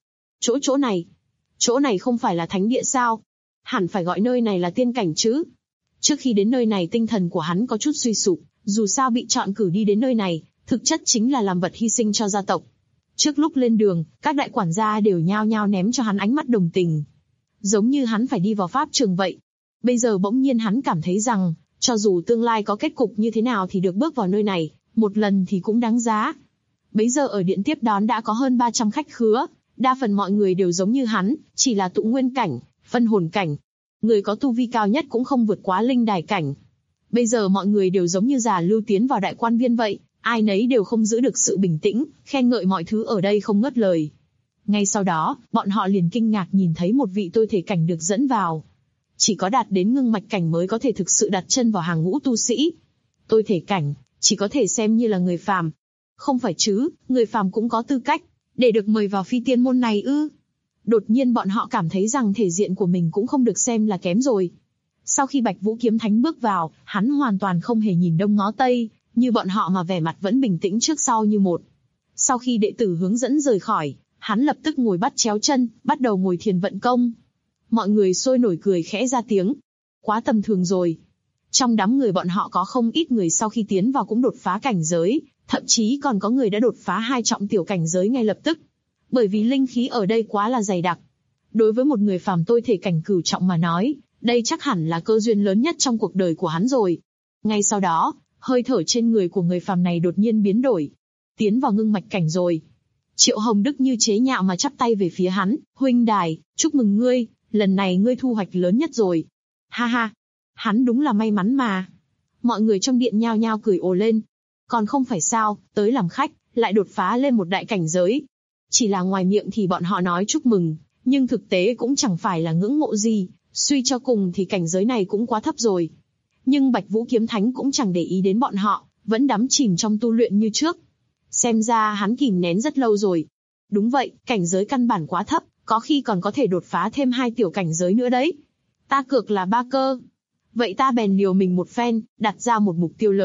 Chỗ này không phải là thánh địa sao? Hẳn phải gọi nơi này là tiên cảnh chứ. Trước khi đến nơi này tinh thần của hắn có chút suy sụp, dù sao bị chọn cử đi đến nơi này, thực chất chính là làm vật hy sinh cho gia tộc. Trước lúc lên đường, các đại quản gia đều nhao nhao ném cho hắn ánh mắt đồng tình. Giống như hắn phải đi vào pháp trường vậy. Bây giờ bỗng nhiên hắn cảm thấy rằng, cho dù tương lai có kết cục như thế nào thì được bước vào nơi này, một lần thì cũng đáng giá. Bấy giờ ở điện tiếp đón đã có hơn 300 khách khứa, đa phần mọi người đều giống như hắn, chỉ là tụ nguyên cảnh, phân hồn cảnh. Người có tu vi cao nhất cũng không vượt quá linh đài cảnh. Bây giờ mọi người đều giống như già lưu tiến vào đại quan viên vậy, ai nấy đều không giữ được sự bình tĩnh, khen ngợi mọi thứ ở đây không ngớt lời. Ngay sau đó, bọn họ liền kinh ngạc nhìn thấy một vị tôi thể cảnh được dẫn vào. Chỉ có đạt đến ngưng mạch cảnh mới có thể thực sự đặt chân vào hàng ngũ tu sĩ. Tôi thể cảnh, chỉ có thể xem như là người phàm. Không phải chứ, người phàm cũng có tư cách, để được mời vào phi tiên môn này ư. Đột nhiên bọn họ cảm thấy rằng thể diện của mình cũng không được xem là kém rồi. Sau khi Bạch Vũ kiếm thánh bước vào, hắn hoàn toàn không hề nhìn đông ngó tây, như bọn họ mà vẻ mặt vẫn bình tĩnh trước sau như một. Sau khi đệ tử hướng dẫn rời khỏi, hắn lập tức ngồi bắt chéo chân, bắt đầu ngồi thiền vận công. Mọi người sôi nổi cười khẽ ra tiếng. Quá tầm thường rồi. Trong đám người bọn họ có không ít người sau khi tiến vào cũng đột phá cảnh giới, thậm chí còn có người đã đột phá 2 trọng tiểu cảnh giới ngay lập tức. Bởi vì linh khí ở đây quá là dày đặc. Đối với một người phàm tôi thể cảnh cửu trọng mà nói, đây chắc hẳn là cơ duyên lớn nhất trong cuộc đời của hắn rồi. Ngay sau đó, hơi thở trên người của người phàm này đột nhiên biến đổi. Tiến vào ngưng mạch cảnh rồi. Triệu Hồng Đức như chế nhạo mà chắp tay về phía hắn, huynh đài, chúc mừng ngươi, lần này ngươi thu hoạch lớn nhất rồi. Ha ha, hắn đúng là may mắn mà. Mọi người trong điện nhao nhao cười ồ lên. Còn không phải sao, tới làm khách, lại đột phá lên một đại cảnh giới. Chỉ là ngoài miệng thì bọn họ nói chúc mừng, nhưng thực tế cũng chẳng phải là ngưỡng mộ gì, suy cho cùng thì cảnh giới này cũng quá thấp rồi. Nhưng Bạch Vũ kiếm thánh cũng chẳng để ý đến bọn họ, vẫn đắm chìm trong tu luyện như trước. Xem ra hắn kìm nén rất lâu rồi. Đúng vậy, cảnh giới căn bản quá thấp, có khi còn có thể đột phá thêm 2 tiểu cảnh giới nữa đấy. Ta cược là 3 cơ. Vậy ta bèn liều mình một phen, đặt ra một mục tiêu lớn,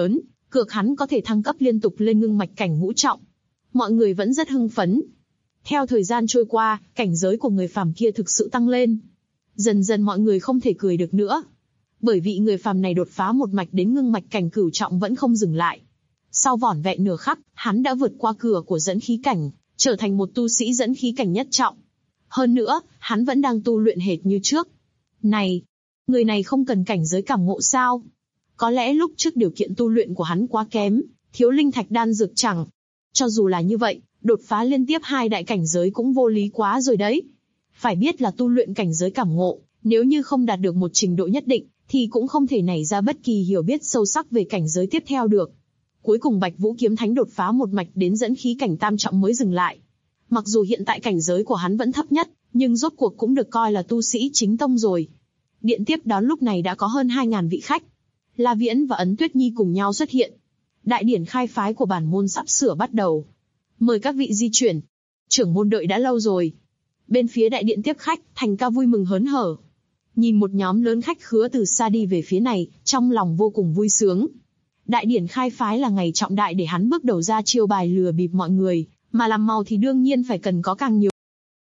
Cược hắn có thể thăng cấp liên tục lên ngưng mạch cảnh ngũ trọng. Mọi người vẫn rất hưng phấn. Theo thời gian trôi qua, cảnh giới của người phàm kia thực sự tăng lên. Dần dần mọi người không thể cười được nữa. Bởi vì người phàm này đột phá một mạch đến ngưng mạch cảnh cửu trọng vẫn không dừng lại. Sau vỏn vẹn nửa khắc, hắn đã vượt qua cửa của dẫn khí cảnh, trở thành một tu sĩ dẫn khí cảnh nhất trọng. Hơn nữa, hắn vẫn đang tu luyện hệt như trước. Này, người này không cần cảnh giới cảm ngộ sao? Có lẽ lúc trước điều kiện tu luyện của hắn quá kém, thiếu linh thạch đan dược chẳng. Cho dù là như vậy, đột phá liên tiếp 2 đại cảnh giới cũng vô lý quá rồi đấy. Phải biết là tu luyện cảnh giới cảm ngộ, nếu như không đạt được một trình độ nhất định, thì cũng không thể nảy ra bất kỳ hiểu biết sâu sắc về cảnh giới tiếp theo được. Cuối cùng Bạch Vũ Kiếm Thánh đột phá một mạch đến dẫn khí cảnh tam trọng mới dừng lại. Mặc dù hiện tại cảnh giới của hắn vẫn thấp nhất, nhưng rốt cuộc cũng được coi là tu sĩ chính tông rồi. Điện tiếp đón lúc này đã có hơn 2.000 vị khách. La Viễn và Ấn Tuyết Nhi cùng nhau xuất hiện. Đại điển khai phái của bản môn sắp sửa bắt đầu. Mời các vị di chuyển. Trưởng môn đợi đã lâu rồi. Bên phía đại điện tiếp khách, Thành Ca vui mừng hớn hở. Nhìn một nhóm lớn khách khứa từ xa đi về phía này, trong lòng vô cùng vui sướng. Đại điển khai phái là ngày trọng đại để hắn bước đầu ra chiêu bài lừa bịp mọi người, mà làm màu thì đương nhiên phải cần có càng nhiều.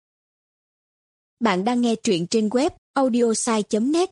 Bạn đang nghe truyện trên web audiosai.net.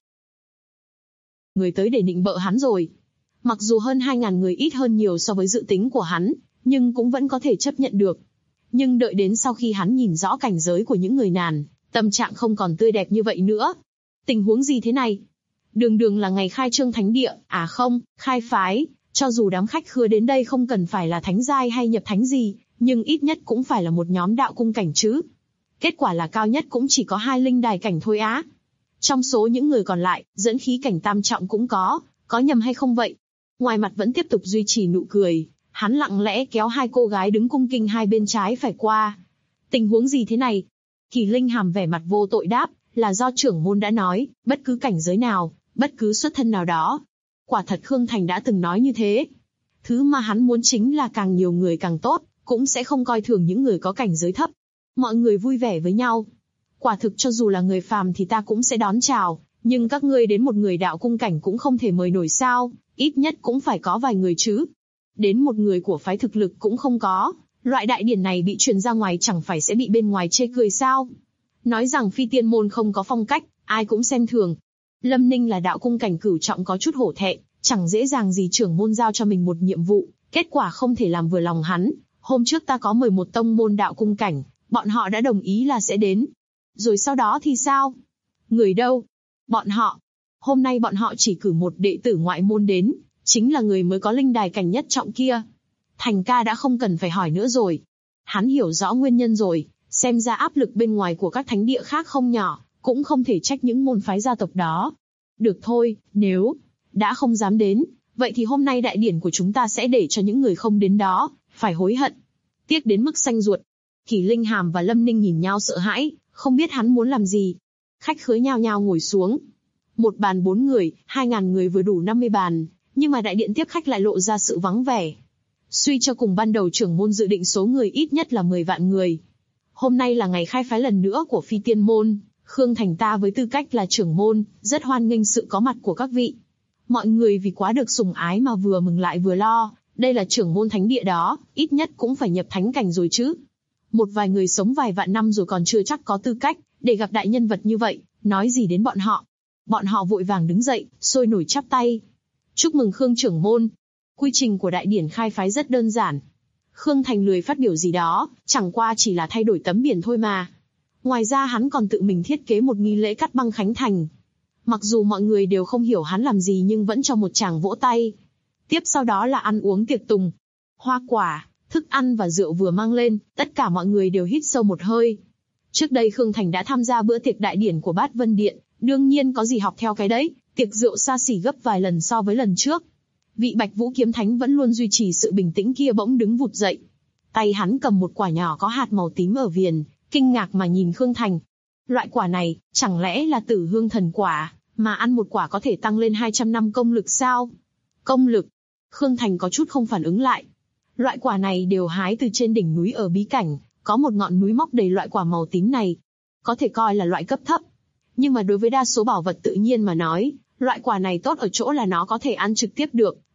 Người tới để nịnh bợ hắn rồi. Mặc dù hơn 2.000 người ít hơn nhiều so với dự tính của hắn, nhưng cũng vẫn có thể chấp nhận được. Nhưng đợi đến sau khi hắn nhìn rõ cảnh giới của những người nàn, tâm trạng không còn tươi đẹp như vậy nữa. Tình huống gì thế này? Đường đường là ngày khai trương thánh địa, à không, khai phái, cho dù đám khách khứa đến đây không cần phải là thánh giai hay nhập thánh gì, nhưng ít nhất cũng phải là một nhóm đạo cung cảnh chứ. Kết quả là cao nhất cũng chỉ có 2 linh đài cảnh thôi á. Trong số những người còn lại, dẫn khí cảnh tam trọng cũng có nhầm hay không vậy? Ngoài mặt vẫn tiếp tục duy trì nụ cười, hắn lặng lẽ kéo 2 cô gái đứng cung kinh hai bên trái phải qua. Tình huống gì thế này? Kỳ Linh Hàm vẻ mặt vô tội đáp, là do trưởng môn đã nói, bất cứ cảnh giới nào, bất cứ xuất thân nào đó. Quả thật Khương Thành đã từng nói như thế. Thứ mà hắn muốn chính là càng nhiều người càng tốt, cũng sẽ không coi thường những người có cảnh giới thấp. Mọi người vui vẻ với nhau. Quả thực cho dù là người phàm thì ta cũng sẽ đón chào, nhưng các ngươi đến một người đạo cung cảnh cũng không thể mời nổi sao, ít nhất cũng phải có vài người chứ. Đến một người của phái thực lực cũng không có, loại đại điển này bị truyền ra ngoài chẳng phải sẽ bị bên ngoài chê cười sao. Nói rằng Phi Tiên môn không có phong cách, ai cũng xem thường. Lâm Ninh là đạo cung cảnh cửu trọng có chút hổ thẹn, chẳng dễ dàng gì trưởng môn giao cho mình một nhiệm vụ, kết quả không thể làm vừa lòng hắn. Hôm trước ta có mời một tông môn đạo cung cảnh, bọn họ đã đồng ý là sẽ đến. Rồi sau đó thì sao? Người đâu? Bọn họ. Hôm nay bọn họ chỉ cử một đệ tử ngoại môn đến, chính là người mới có linh đài cảnh nhất trọng kia. Thành Ca đã không cần phải hỏi nữa rồi. Hắn hiểu rõ nguyên nhân rồi, xem ra áp lực bên ngoài của các thánh địa khác không nhỏ, cũng không thể trách những môn phái gia tộc đó. Được thôi, nếu đã không dám đến, vậy thì hôm nay đại điển của chúng ta sẽ để cho những người không đến đó phải hối hận. Tiếc đến mức xanh ruột. Kỳ Linh Hàm và Lâm Ninh nhìn nhau sợ hãi, không biết hắn muốn làm gì. Khách khứa nhao nhao ngồi xuống. Một bàn 4 người, 2.000 người vừa đủ 50 bàn, nhưng mà đại điện tiếp khách lại lộ ra sự vắng vẻ. Suy cho cùng ban đầu trưởng môn dự định số người ít nhất là 10 vạn người. Hôm nay là ngày khai phái lần nữa của Phi Tiên môn, Khương Thành ta với tư cách là trưởng môn, rất hoan nghênh sự có mặt của các vị. Mọi người vì quá được sủng ái mà vừa mừng lại vừa lo, đây là trưởng môn thánh địa đó, ít nhất cũng phải nhập thánh cảnh rồi chứ. Một vài người sống vài vạn năm rồi còn chưa chắc có tư cách để gặp đại nhân vật như vậy, nói gì đến bọn họ. Bọn họ vội vàng đứng dậy, sôi nổi chắp tay. Chúc mừng Khương trưởng môn. Quy trình của đại điển khai phái rất đơn giản. Khương Thành lười phát biểu gì đó, chẳng qua chỉ là thay đổi tấm biển thôi mà. Ngoài ra hắn còn tự mình thiết kế một nghi lễ cắt băng khánh thành. Mặc dù mọi người đều không hiểu hắn làm gì nhưng vẫn cho một tràng vỗ tay. Tiếp sau đó là ăn uống tiệc tùng. Hoa quả, thức ăn và rượu vừa mang lên, tất cả mọi người đều hít sâu một hơi. Trước đây Khương Thành đã tham gia bữa tiệc đại điển của Bát Vân Điện, đương nhiên có gì học theo cái đấy, tiệc rượu xa xỉ gấp vài lần so với lần trước. Vị Bạch Vũ Kiếm Thánh vẫn luôn duy trì sự bình tĩnh kia bỗng đứng vụt dậy. Tay hắn cầm một quả nhỏ có hạt màu tím ở viền, kinh ngạc mà nhìn Khương Thành. Loại quả này, chẳng lẽ là Tử Hương thần quả, mà ăn một quả có thể tăng lên 200 năm công lực sao? Công lực? Khương Thành có chút không phản ứng lại. Loại quả này đều hái từ trên đỉnh núi ở bí cảnh, có một ngọn núi mọc đầy loại quả màu tím này. Có thể coi là loại cấp thấp. Nhưng mà đối với đa số bảo vật tự nhiên mà nói, loại quả này tốt ở chỗ là nó có thể ăn trực tiếp được,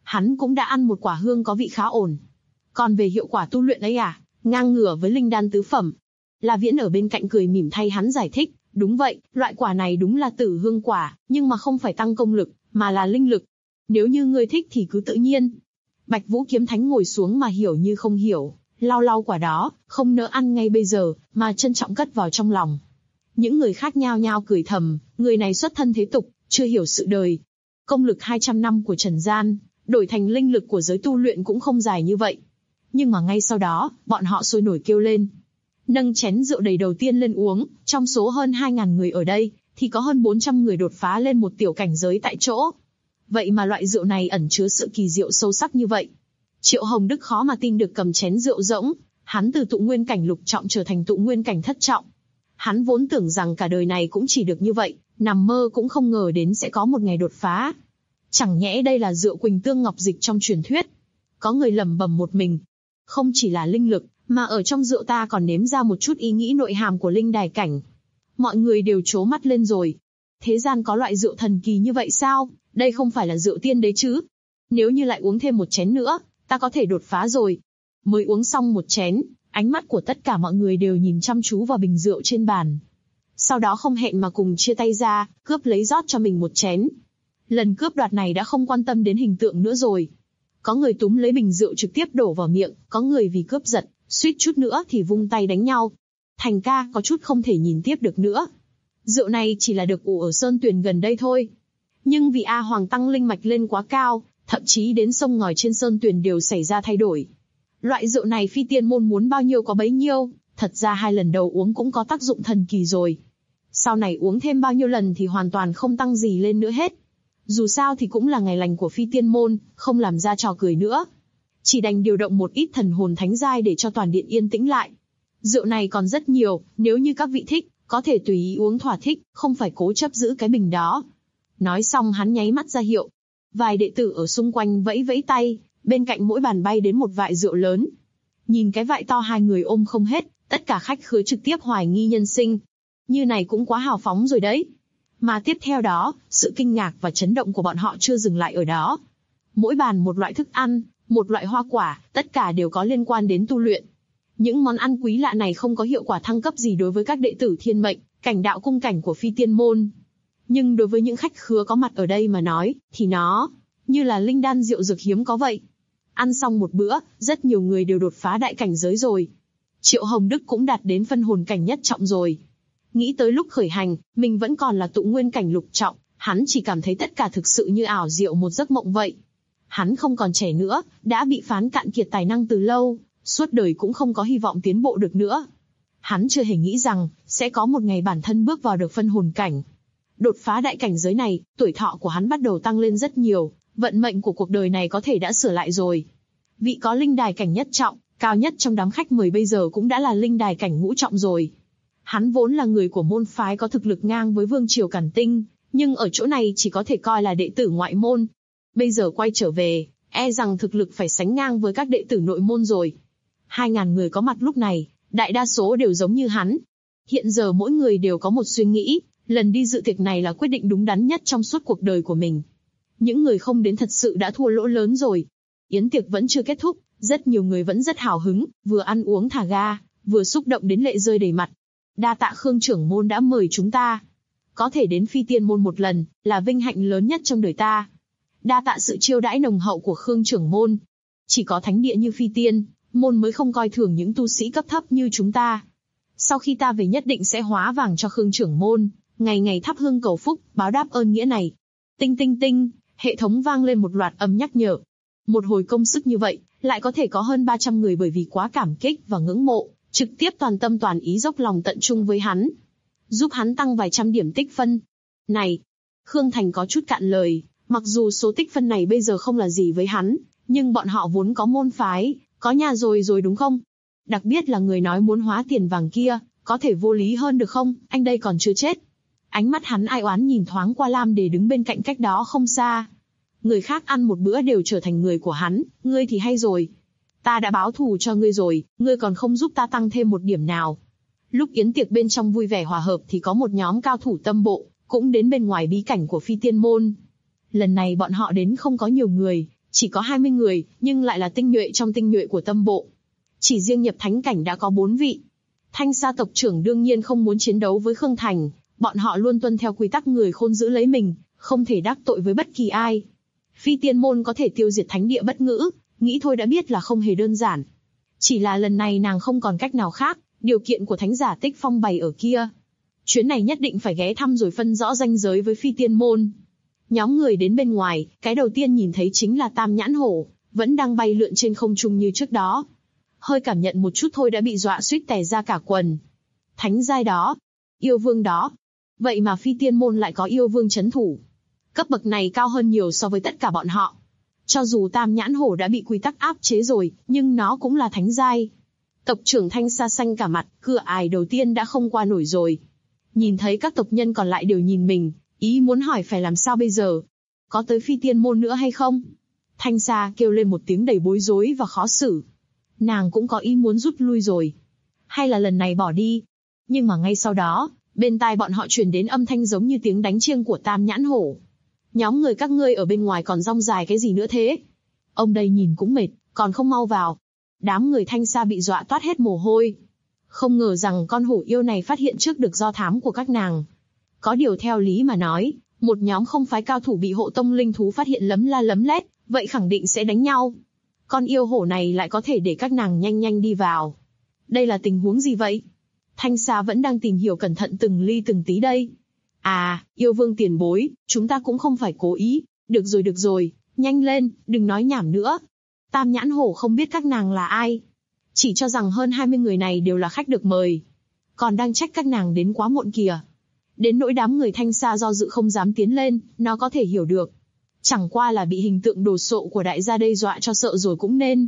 Hắn cũng đã ăn một quả hương có vị khá ổn. Còn về hiệu quả tu luyện ấy ngang ngửa với linh đan tứ phẩm. La Viễn ở bên cạnh cười mỉm thay hắn giải thích, đúng vậy, loại quả này đúng là tử hương quả, nhưng mà không phải tăng công lực, mà là linh lực. Nếu như ngươi thích thì cứ tự nhiên. Bạch Vũ Kiếm Thánh ngồi xuống mà hiểu như không hiểu, lau lau quả đó, không nỡ ăn ngay bây giờ, mà trân trọng cất vào trong lòng. Những người khác nhao nhao cười thầm, người này xuất thân thế tục, chưa hiểu sự đời. Công lực 200 năm của Trần gian, đổi thành linh lực của giới tu luyện cũng không dài như vậy. Nhưng mà ngay sau đó, bọn họ sôi nổi kêu lên. Nâng chén rượu đầy đầu tiên lên uống, trong số hơn 2.000 người ở đây, thì có hơn 400 người đột phá lên một tiểu cảnh giới tại chỗ. Vậy mà loại rượu này ẩn chứa sự kỳ diệu sâu sắc như vậy. Triệu Hồng Đức khó mà tin được cầm chén rượu rỗng, hắn từ tụ nguyên cảnh lục trọng trở thành tụ nguyên cảnh thất trọng. Hắn vốn tưởng rằng cả đời này cũng chỉ được như vậy, nằm mơ cũng không ngờ đến sẽ có một ngày đột phá. Chẳng nhẽ đây là rượu Quỳnh Tương Ngọc Dịch trong truyền thuyết. Có người lẩm bẩm một mình. Không chỉ là linh lực, mà ở trong rượu ta còn nếm ra một chút ý nghĩ nội hàm của linh đài cảnh. Mọi người đều trố mắt lên rồi. Thế gian có loại rượu thần kỳ như vậy sao? Đây không phải là rượu tiên đấy chứ? Nếu như lại uống thêm một chén nữa, ta có thể đột phá rồi. Mới uống xong một chén, ánh mắt của tất cả mọi người đều nhìn chăm chú vào bình rượu trên bàn. Sau đó không hẹn mà cùng chia tay ra, cướp lấy rót cho mình một chén. Lần cướp đoạt này đã không quan tâm đến hình tượng nữa rồi. Có người túm lấy bình rượu trực tiếp đổ vào miệng, có người vì cướp giật, suýt chút nữa thì vung tay đánh nhau. Thành ca có chút không thể nhìn tiếp được nữa. Rượu này chỉ là được ủ ở sơn tuyền gần đây thôi. Nhưng vì A Hoàng tăng linh mạch lên quá cao, thậm chí đến sông ngòi trên sơn tuyền đều xảy ra thay đổi. Loại rượu này Phi Tiên môn muốn bao nhiêu có bấy nhiêu, thật ra 2 lần đầu uống cũng có tác dụng thần kỳ rồi. Sau này uống thêm bao nhiêu lần thì hoàn toàn không tăng gì lên nữa hết. Dù sao thì cũng là ngày lành của Phi Tiên môn, không làm ra trò cười nữa. Chỉ đành điều động một ít thần hồn thánh giai để cho toàn điện yên tĩnh lại. Rượu này còn rất nhiều, nếu như các vị thích, có thể tùy ý uống thỏa thích, không phải cố chấp giữ cái bình đó. Nói xong hắn nháy mắt ra hiệu. Vài đệ tử ở xung quanh vẫy vẫy tay, bên cạnh mỗi bàn bay đến một vại rượu lớn. Nhìn cái vại to 2 người ôm không hết, tất cả khách khứa trực tiếp hoài nghi nhân sinh. Như này cũng quá hào phóng rồi đấy. Mà tiếp theo đó, sự kinh ngạc và chấn động của bọn họ chưa dừng lại ở đó. Mỗi bàn một loại thức ăn, một loại hoa quả, tất cả đều có liên quan đến tu luyện. Những món ăn quý lạ này không có hiệu quả thăng cấp gì đối với các đệ tử thiên mệnh, cảnh đạo cung cảnh của Phi Tiên môn. Nhưng đối với những khách khứa có mặt ở đây mà nói, thì nó như là linh đan rượu dược hiếm có vậy. Ăn xong một bữa, rất nhiều người đều đột phá đại cảnh giới rồi. Triệu Hồng Đức cũng đạt đến phân hồn cảnh nhất trọng rồi. Nghĩ tới lúc khởi hành, mình vẫn còn là tụ nguyên cảnh lục trọng, hắn chỉ cảm thấy tất cả thực sự như ảo diệu một giấc mộng vậy. Hắn không còn trẻ nữa, đã bị phán cạn kiệt tài năng từ lâu, suốt đời cũng không có hy vọng tiến bộ được nữa. Hắn chưa hề nghĩ rằng, sẽ có một ngày bản thân bước vào được phân hồn cảnh. Đột phá đại cảnh giới này, tuổi thọ của hắn bắt đầu tăng lên rất nhiều, vận mệnh của cuộc đời này có thể đã sửa lại rồi. Vị có linh đài cảnh nhất trọng, cao nhất trong đám khách mời bây giờ cũng đã là linh đài cảnh ngũ trọng rồi. Hắn vốn là người của môn phái có thực lực ngang với Vương Triều Càn Tinh, nhưng ở chỗ này chỉ có thể coi là đệ tử ngoại môn. Bây giờ quay trở về, e rằng thực lực phải sánh ngang với các đệ tử nội môn rồi. 2.000 người có mặt lúc này, đại đa số đều giống như hắn. Hiện giờ mỗi người đều có một suy nghĩ, lần đi dự tiệc này là quyết định đúng đắn nhất trong suốt cuộc đời của mình. Những người không đến thật sự đã thua lỗ lớn rồi. Yến tiệc vẫn chưa kết thúc, rất nhiều người vẫn rất hào hứng, vừa ăn uống thả ga, vừa xúc động đến lệ rơi đầy mặt. Đa tạ Khương trưởng môn đã mời chúng ta. Có thể đến Phi Tiên môn một lần, là vinh hạnh lớn nhất trong đời ta. Đa tạ sự chiêu đãi nồng hậu của Khương trưởng môn. Chỉ có thánh địa như Phi Tiên môn mới không coi thường những tu sĩ cấp thấp như chúng ta. Sau khi ta về nhất định sẽ hóa vàng cho Khương trưởng môn, ngày ngày thắp hương cầu phúc, báo đáp ơn nghĩa này. Tinh tinh tinh, hệ thống vang lên một loạt âm nhắc nhở. Một hồi công sức như vậy, lại có thể có hơn 300 người bởi vì quá cảm kích và ngưỡng mộ, trực tiếp toàn tâm toàn ý dốc lòng tận trung với hắn, giúp hắn tăng vài trăm điểm tích phân. Này, Khương Thành có chút cạn lời, mặc dù số tích phân này bây giờ không là gì với hắn, nhưng bọn họ vốn có môn phái, có nhà rồi đúng không? Đặc biệt là người nói muốn hóa tiền vàng kia, có thể vô lý hơn được không, anh đây còn chưa chết. Ánh mắt hắn ai oán nhìn thoáng qua Lam Đề đứng bên cạnh cách đó không xa. Người khác ăn một bữa đều trở thành người của hắn, ngươi thì hay rồi. Ta đã báo thù cho ngươi rồi, ngươi còn không giúp ta tăng thêm một điểm nào. Lúc yến tiệc bên trong vui vẻ hòa hợp thì có một nhóm cao thủ tâm bộ, cũng đến bên ngoài bí cảnh của Phi Tiên môn. Lần này bọn họ đến không có nhiều người, Chỉ có 20 người, nhưng lại là tinh nhuệ trong tinh nhuệ của tâm bộ. Chỉ riêng nhập thánh cảnh đã có 4 vị. Thanh Sa tộc trưởng đương nhiên không muốn chiến đấu với Khương Thành, bọn họ luôn tuân theo quy tắc người khôn giữ lấy mình, không thể đắc tội với bất kỳ ai. Phi tiên môn có thể tiêu diệt thánh địa bất ngữ, nghĩ thôi đã biết là không hề đơn giản. Chỉ là lần này nàng không còn cách nào khác, điều kiện của thánh giả Tích Phong bày ở kia. Chuyến này nhất định phải ghé thăm rồi phân rõ ranh giới với phi tiên môn. Nhóm người đến bên ngoài, cái đầu tiên nhìn thấy chính là Tam Nhãn Hổ, vẫn đang bay lượn trên không trung như trước đó. Hơi cảm nhận một chút thôi đã bị dọa suýt tè ra cả quần. Thánh giai đó, yêu vương đó. Vậy mà phi tiên môn lại có yêu vương chấn thủ. Cấp bậc này cao hơn nhiều so với tất cả bọn họ. Cho dù Tam Nhãn Hổ đã bị quy tắc áp chế rồi, nhưng nó cũng là thánh giai. Tộc trưởng Thanh Sa xanh cả mặt, cửa ải đầu tiên đã không qua nổi rồi. Nhìn thấy các tộc nhân còn lại đều nhìn mình, ý muốn hỏi phải làm sao bây giờ. Có tới phi tiên môn nữa hay không? Thanh Sa kêu lên một tiếng đầy bối rối và khó xử. Nàng cũng có ý muốn rút lui rồi. Hay là lần này bỏ đi? Nhưng mà ngay sau đó, bên tai bọn họ truyền đến âm thanh giống như tiếng đánh chiêng của Tam Nhãn Hổ. Nhóm người các ngươi ở bên ngoài còn rong dài cái gì nữa thế? Ông đây nhìn cũng mệt, còn không mau vào. Đám người Thanh Sa bị dọa toát hết mồ hôi. Không ngờ rằng con hổ yêu này phát hiện trước được do thám của các nàng. Có điều theo lý mà nói, một nhóm không phái cao thủ bị hộ tông linh thú phát hiện lấm la lấm lét, vậy khẳng định sẽ đánh nhau. Con yêu hổ này lại có thể để các nàng nhanh nhanh đi vào. Đây là tình huống gì vậy? Thanh Sa vẫn đang tìm hiểu cẩn thận từng ly từng tí đây. À, yêu vương tiền bối, chúng ta cũng không phải cố ý. Được rồi, nhanh lên, đừng nói nhảm nữa. Tam Nhãn Hổ không biết các nàng là ai. Chỉ cho rằng hơn 20 người này đều là khách được mời. Còn đang trách các nàng đến quá muộn kìa. Đến nỗi đám người Thanh Sa do dự không dám tiến lên, nó có thể hiểu được. Chẳng qua là bị hình tượng đồ sộ của đại gia đây dọa cho sợ rồi cũng nên.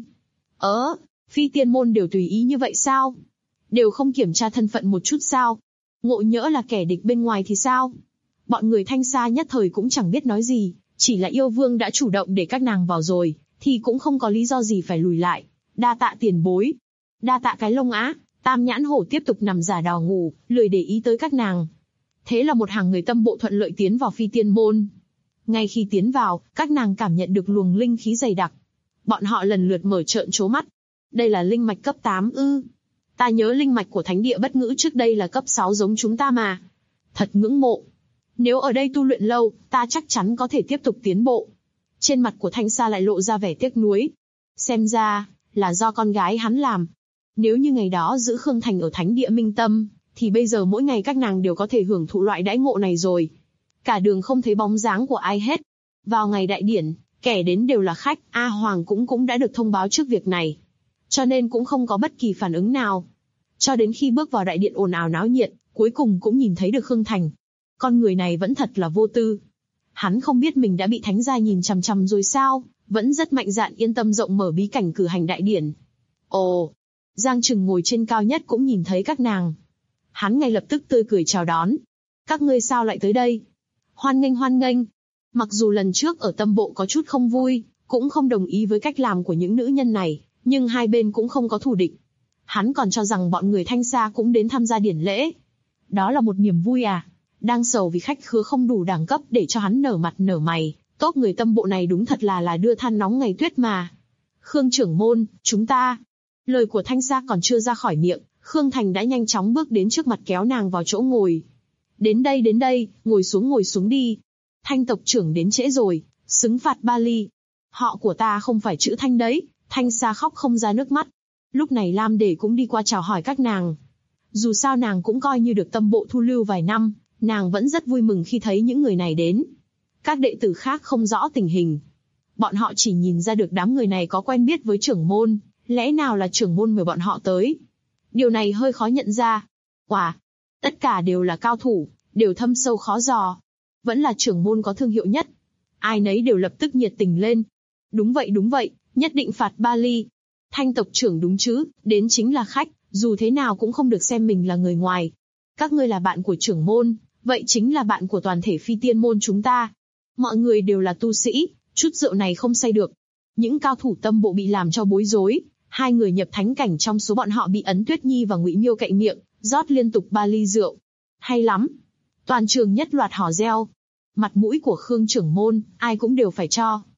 Phi tiên môn đều tùy ý như vậy sao? Đều không kiểm tra thân phận một chút sao? Ngộ nhỡ là kẻ địch bên ngoài thì sao? Bọn người Thanh Sa nhất thời cũng chẳng biết nói gì, chỉ là yêu vương đã chủ động để các nàng vào rồi, thì cũng không có lý do gì phải lùi lại. Đa tạ tiền bối. Đa tạ cái lông á. Tam Nhãn Hổ tiếp tục nằm giả đò ngủ, lười để ý tới các nàng. Thế là một hàng người tâm bộ thuận lợi tiến vào phi tiên môn. Ngay khi tiến vào, các nàng cảm nhận được luồng linh khí dày đặc. Bọn họ lần lượt mở trợn trố mắt. Đây là linh mạch cấp 8 ư? Ta nhớ linh mạch của thánh địa bất ngữ trước đây là cấp 6 giống chúng ta mà. Thật ngưỡng mộ. Nếu ở đây tu luyện lâu, ta chắc chắn có thể tiếp tục tiến bộ. Trên mặt của Thanh Sa lại lộ ra vẻ tiếc nuối. Xem ra, là do con gái hắn làm. Nếu như ngày đó giữ Khương Thành ở thánh địa Minh Tâm, thì bây giờ mỗi ngày các nàng đều có thể hưởng thụ loại đãi ngộ này rồi. Cả đường không thấy bóng dáng của ai hết. Vào ngày đại điển, kẻ đến đều là khách, A Hoàng cũng đã được thông báo trước việc này. Cho nên cũng không có bất kỳ phản ứng nào. Cho đến khi bước vào đại điện ồn ào náo nhiệt, cuối cùng cũng nhìn thấy được Khương Thành. Con người này vẫn thật là vô tư. Hắn không biết mình đã bị thánh gia nhìn chằm chằm rồi sao, vẫn rất mạnh dạn yên tâm rộng mở bí cảnh cử hành đại điển. Ồ, Giang Trừng ngồi trên cao nhất cũng nhìn thấy các nàng. Hắn ngay lập tức tươi cười chào đón. Các ngươi sao lại tới đây? Hoan nghênh. Mặc dù lần trước ở tâm bộ có chút không vui, cũng không đồng ý với cách làm của những nữ nhân này, nhưng hai bên cũng không có thù địch. Hắn còn cho rằng bọn người Thanh Sa cũng đến tham gia điển lễ. Đó là một niềm vui à? Đang sầu vì khách khứa không đủ đẳng cấp để cho hắn nở mặt nở mày. Tốt người tâm bộ này đúng thật là đưa than nóng ngày tuyết mà. Khương trưởng môn, chúng ta. Lời của Thanh Sa còn chưa ra khỏi miệng, Khương Thành đã nhanh chóng bước đến trước mặt kéo nàng vào chỗ ngồi. Đến đây, ngồi xuống đi. Thanh tộc trưởng đến trễ rồi, xứng phạt ba ly. Họ của ta không phải chữ Thanh đấy. Thanh Sa khóc không ra nước mắt. Lúc này Lam Đề cũng đi qua chào hỏi các nàng. Dù sao nàng cũng coi như được tâm bộ thu lưu vài năm, nàng vẫn rất vui mừng khi thấy những người này đến. Các đệ tử khác không rõ tình hình. Bọn họ chỉ nhìn ra được đám người này có quen biết với trưởng môn, lẽ nào là trưởng môn mời bọn họ tới. Điều này hơi khó nhận ra. Quả, tất cả đều là cao thủ, đều thâm sâu khó dò. Vẫn là trưởng môn có thương hiệu nhất. Ai nấy đều lập tức nhiệt tình lên. Đúng vậy, nhất định phạt ba ly. Thanh tộc trưởng đúng chứ, đến chính là khách, dù thế nào cũng không được xem mình là người ngoài. Các ngươi là bạn của trưởng môn, vậy chính là bạn của toàn thể phi tiên môn chúng ta. Mọi người đều là tu sĩ, chút rượu này không say được. Những cao thủ tâm bộ bị làm cho bối rối, 2 người nhập thánh cảnh trong số bọn họ bị Ấn Tuyết Nhi và Ngụy Miêu cậy miệng, rót liên tục 3 ly rượu. Hay lắm. Toàn trường nhất loạt hò reo. Mặt mũi của Khương trưởng môn, ai cũng đều phải cho.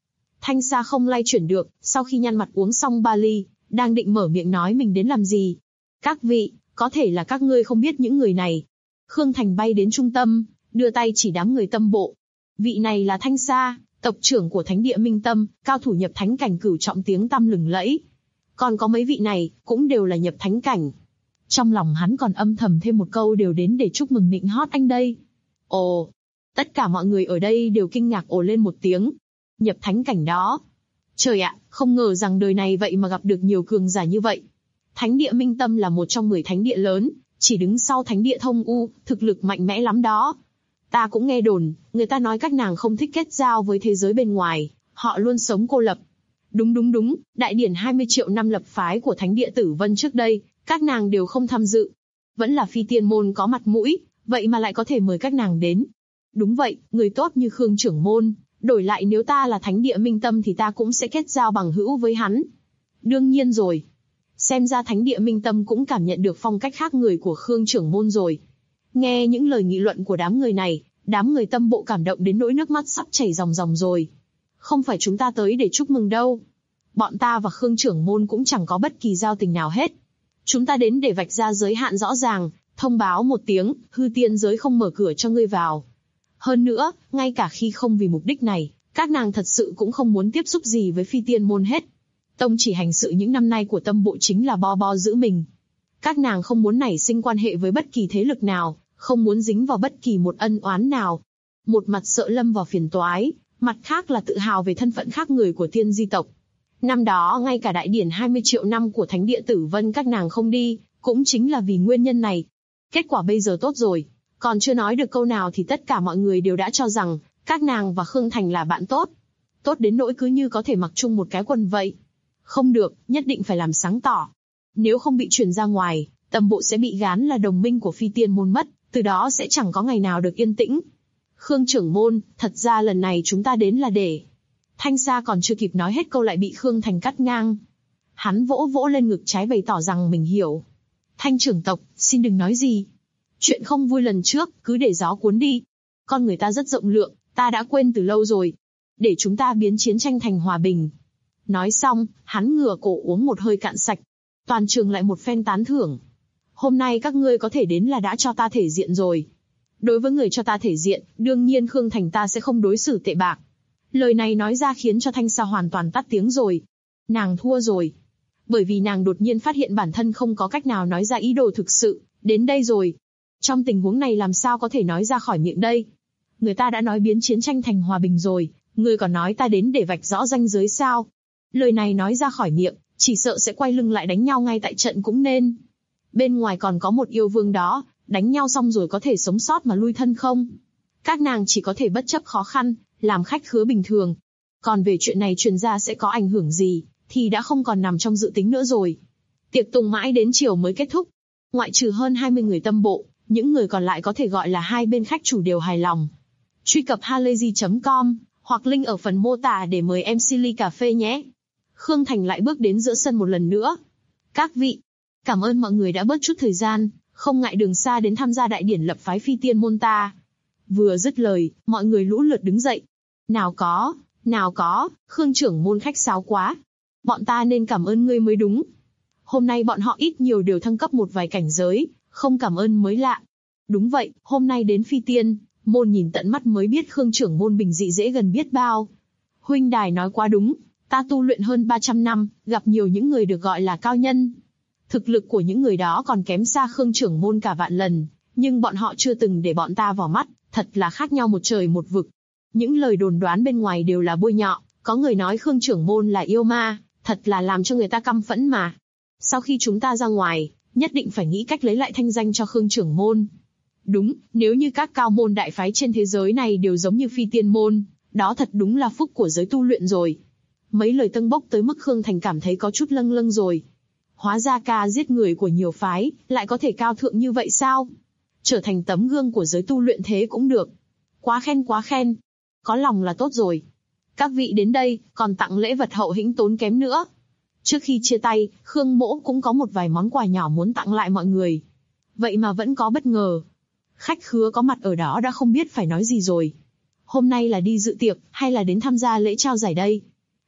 Thanh Sa không lay chuyển được, sau khi nhăn mặt uống xong ba ly, đang định mở miệng nói mình đến làm gì. Các vị, có thể là các ngươi không biết những người này. Khương Thành bay đến trung tâm, đưa tay chỉ đám người tâm bộ. Vị này là Thanh Sa, tộc trưởng của Thánh địa Minh Tâm, cao thủ nhập thánh cảnh cửu trọng tiếng tăm lừng lẫy. Còn có mấy vị này, cũng đều là nhập thánh cảnh. Trong lòng hắn còn âm thầm thêm một câu đều đến để chúc mừng nịnh hót anh đây. Ồ, tất cả mọi người ở đây đều kinh ngạc ồ lên một tiếng. Nhập thánh cảnh đó. Trời ạ, không ngờ rằng đời này vậy mà gặp được nhiều cường giả như vậy. Thánh địa Minh Tâm là một trong 10 thánh địa lớn, chỉ đứng sau thánh địa Thông U, thực lực mạnh mẽ lắm đó. Ta cũng nghe đồn, người ta nói các nàng không thích kết giao với thế giới bên ngoài, họ luôn sống cô lập. Đúng, đại điển 20 triệu năm lập phái của thánh địa Tử Vân trước đây, các nàng đều không tham dự. Vẫn là Phi Tiên môn có mặt mũi, vậy mà lại có thể mời các nàng đến. Đúng vậy, người tốt như Khương trưởng môn, đổi lại nếu ta là thánh địa Minh Tâm thì ta cũng sẽ kết giao bằng hữu với hắn. Đương nhiên rồi. Xem ra thánh địa Minh Tâm cũng cảm nhận được phong cách khác người của Khương trưởng môn rồi. Nghe những lời nghị luận của đám người này, đám người tâm bộ cảm động đến nỗi nước mắt sắp chảy ròng ròng rồi. Không phải chúng ta tới để chúc mừng đâu. Bọn ta và Khương trưởng môn cũng chẳng có bất kỳ giao tình nào hết. Chúng ta đến để vạch ra giới hạn rõ ràng, thông báo một tiếng, hư tiên giới không mở cửa cho ngươi vào. Hơn nữa, ngay cả khi không vì mục đích này, các nàng thật sự cũng không muốn tiếp xúc gì với Phi Tiên môn hết. Tông chỉ hành sự những năm nay của tâm bộ chính là bo giữ mình. Các nàng không muốn nảy sinh quan hệ với bất kỳ thế lực nào, không muốn dính vào bất kỳ một ân oán nào. Một mặt sợ lâm vào phiền toái, mặt khác là tự hào về thân phận khác người của tiên di tộc. Năm đó ngay cả đại điển 20 triệu năm của Thánh địa Tử Vân các nàng không đi, cũng chính là vì nguyên nhân này. Kết quả bây giờ tốt rồi, còn chưa nói được câu nào thì tất cả mọi người đều đã cho rằng các nàng và Khương Thành là bạn tốt. Tốt đến nỗi cứ như có thể mặc chung một cái quần vậy. Không được, nhất định phải làm sáng tỏ. Nếu không bị truyền ra ngoài, tâm bộ sẽ bị gán là đồng minh của Phi Tiên môn mất, từ đó sẽ chẳng có ngày nào được yên tĩnh. Khương trưởng môn, thật ra lần này chúng ta đến là để... Thanh Sa còn chưa kịp nói hết câu lại bị Khương Thành cắt ngang. Hắn vỗ vỗ lên ngực trái bày tỏ rằng mình hiểu. Thanh trưởng tộc, xin đừng nói gì. Chuyện không vui lần trước, cứ để gió cuốn đi. Con người ta rất rộng lượng, ta đã quên từ lâu rồi. Để chúng ta biến chiến tranh thành hòa bình. Nói xong, hắn ngửa cổ uống một hơi cạn sạch. Toàn trường lại một phen tán thưởng. Hôm nay các ngươi có thể đến là đã cho ta thể diện rồi. Đối với người cho ta thể diện, đương nhiên Khương Thành ta sẽ không đối xử tệ bạc. Lời này nói ra khiến cho Thanh Sa hoàn toàn tắt tiếng rồi. Nàng thua rồi. Bởi vì nàng đột nhiên phát hiện bản thân không có cách nào nói ra ý đồ thực sự, đến đây rồi. Trong tình huống này làm sao có thể nói ra khỏi miệng đây? Người ta đã nói biến chiến tranh thành hòa bình rồi, ngươi còn nói ta đến để vạch rõ ranh giới sao? Lời này nói ra khỏi miệng, chỉ sợ sẽ quay lưng lại đánh nhau ngay tại trận cũng nên. Bên ngoài còn có một yêu vương đó, đánh nhau xong rồi có thể sống sót mà lui thân không? Các nàng chỉ có thể bất chấp khó khăn, làm khách khứa bình thường. Còn về chuyện này truyền ra sẽ có ảnh hưởng gì, thì đã không còn nằm trong dự tính nữa rồi. Tiệc tùng mãi đến chiều mới kết thúc. Ngoại trừ hơn 20 người tâm bộ, những người còn lại có thể gọi là hai bên khách chủ đều hài lòng. Truy cập halayzi.com, hoặc link ở phần mô tả để mời MC ly cà phê nhé. Khương Thành lại bước đến giữa sân một lần nữa. Các vị, cảm ơn mọi người đã bớt chút thời gian, không ngại đường xa đến tham gia đại điển lập phái Phi Tiên môn ta. Vừa dứt lời, mọi người lũ lượt đứng dậy. Nào có, Khương trưởng môn khách sáo quá. Bọn ta nên cảm ơn ngươi mới đúng. Hôm nay bọn họ ít nhiều đều thăng cấp một vài cảnh giới, không cảm ơn mới lạ. Đúng vậy, hôm nay đến Phi Tiên môn nhìn tận mắt mới biết Khương trưởng môn bình dị dễ gần biết bao. Huynh đài nói quá đúng, ta tu luyện hơn 300 năm, gặp nhiều những người được gọi là cao nhân. Thực lực của những người đó còn kém xa Khương trưởng môn cả vạn lần, nhưng bọn họ chưa từng để bọn ta vào mắt, thật là khác nhau một trời một vực. Những lời đồn đoán bên ngoài đều là bôi nhọ, có người nói Khương trưởng môn là yêu ma, thật là làm cho người ta căm phẫn mà. Sau khi chúng ta ra ngoài, nhất định phải nghĩ cách lấy lại thanh danh cho Khương trưởng môn. Đúng, nếu như các cao môn đại phái trên thế giới này đều giống như Phi Tiên môn, đó thật đúng là phúc của giới tu luyện rồi. Mấy lời tâng bốc tới mức Khương Thành cảm thấy có chút lâng lâng rồi. Hóa ra ca giết người của nhiều phái, lại có thể cao thượng như vậy sao? Trở thành tấm gương của giới tu luyện thế cũng được. Quá khen. Có lòng là tốt rồi. Các vị đến đây, còn tặng lễ vật hậu hĩnh tốn kém nữa. Trước khi chia tay, Khương Mỗ cũng có một vài món quà nhỏ muốn tặng lại mọi người. Vậy mà vẫn có bất ngờ. Khách khứa có mặt ở đó đã không biết phải nói gì rồi. Hôm nay là đi dự tiệc, hay là đến tham gia lễ trao giải đây?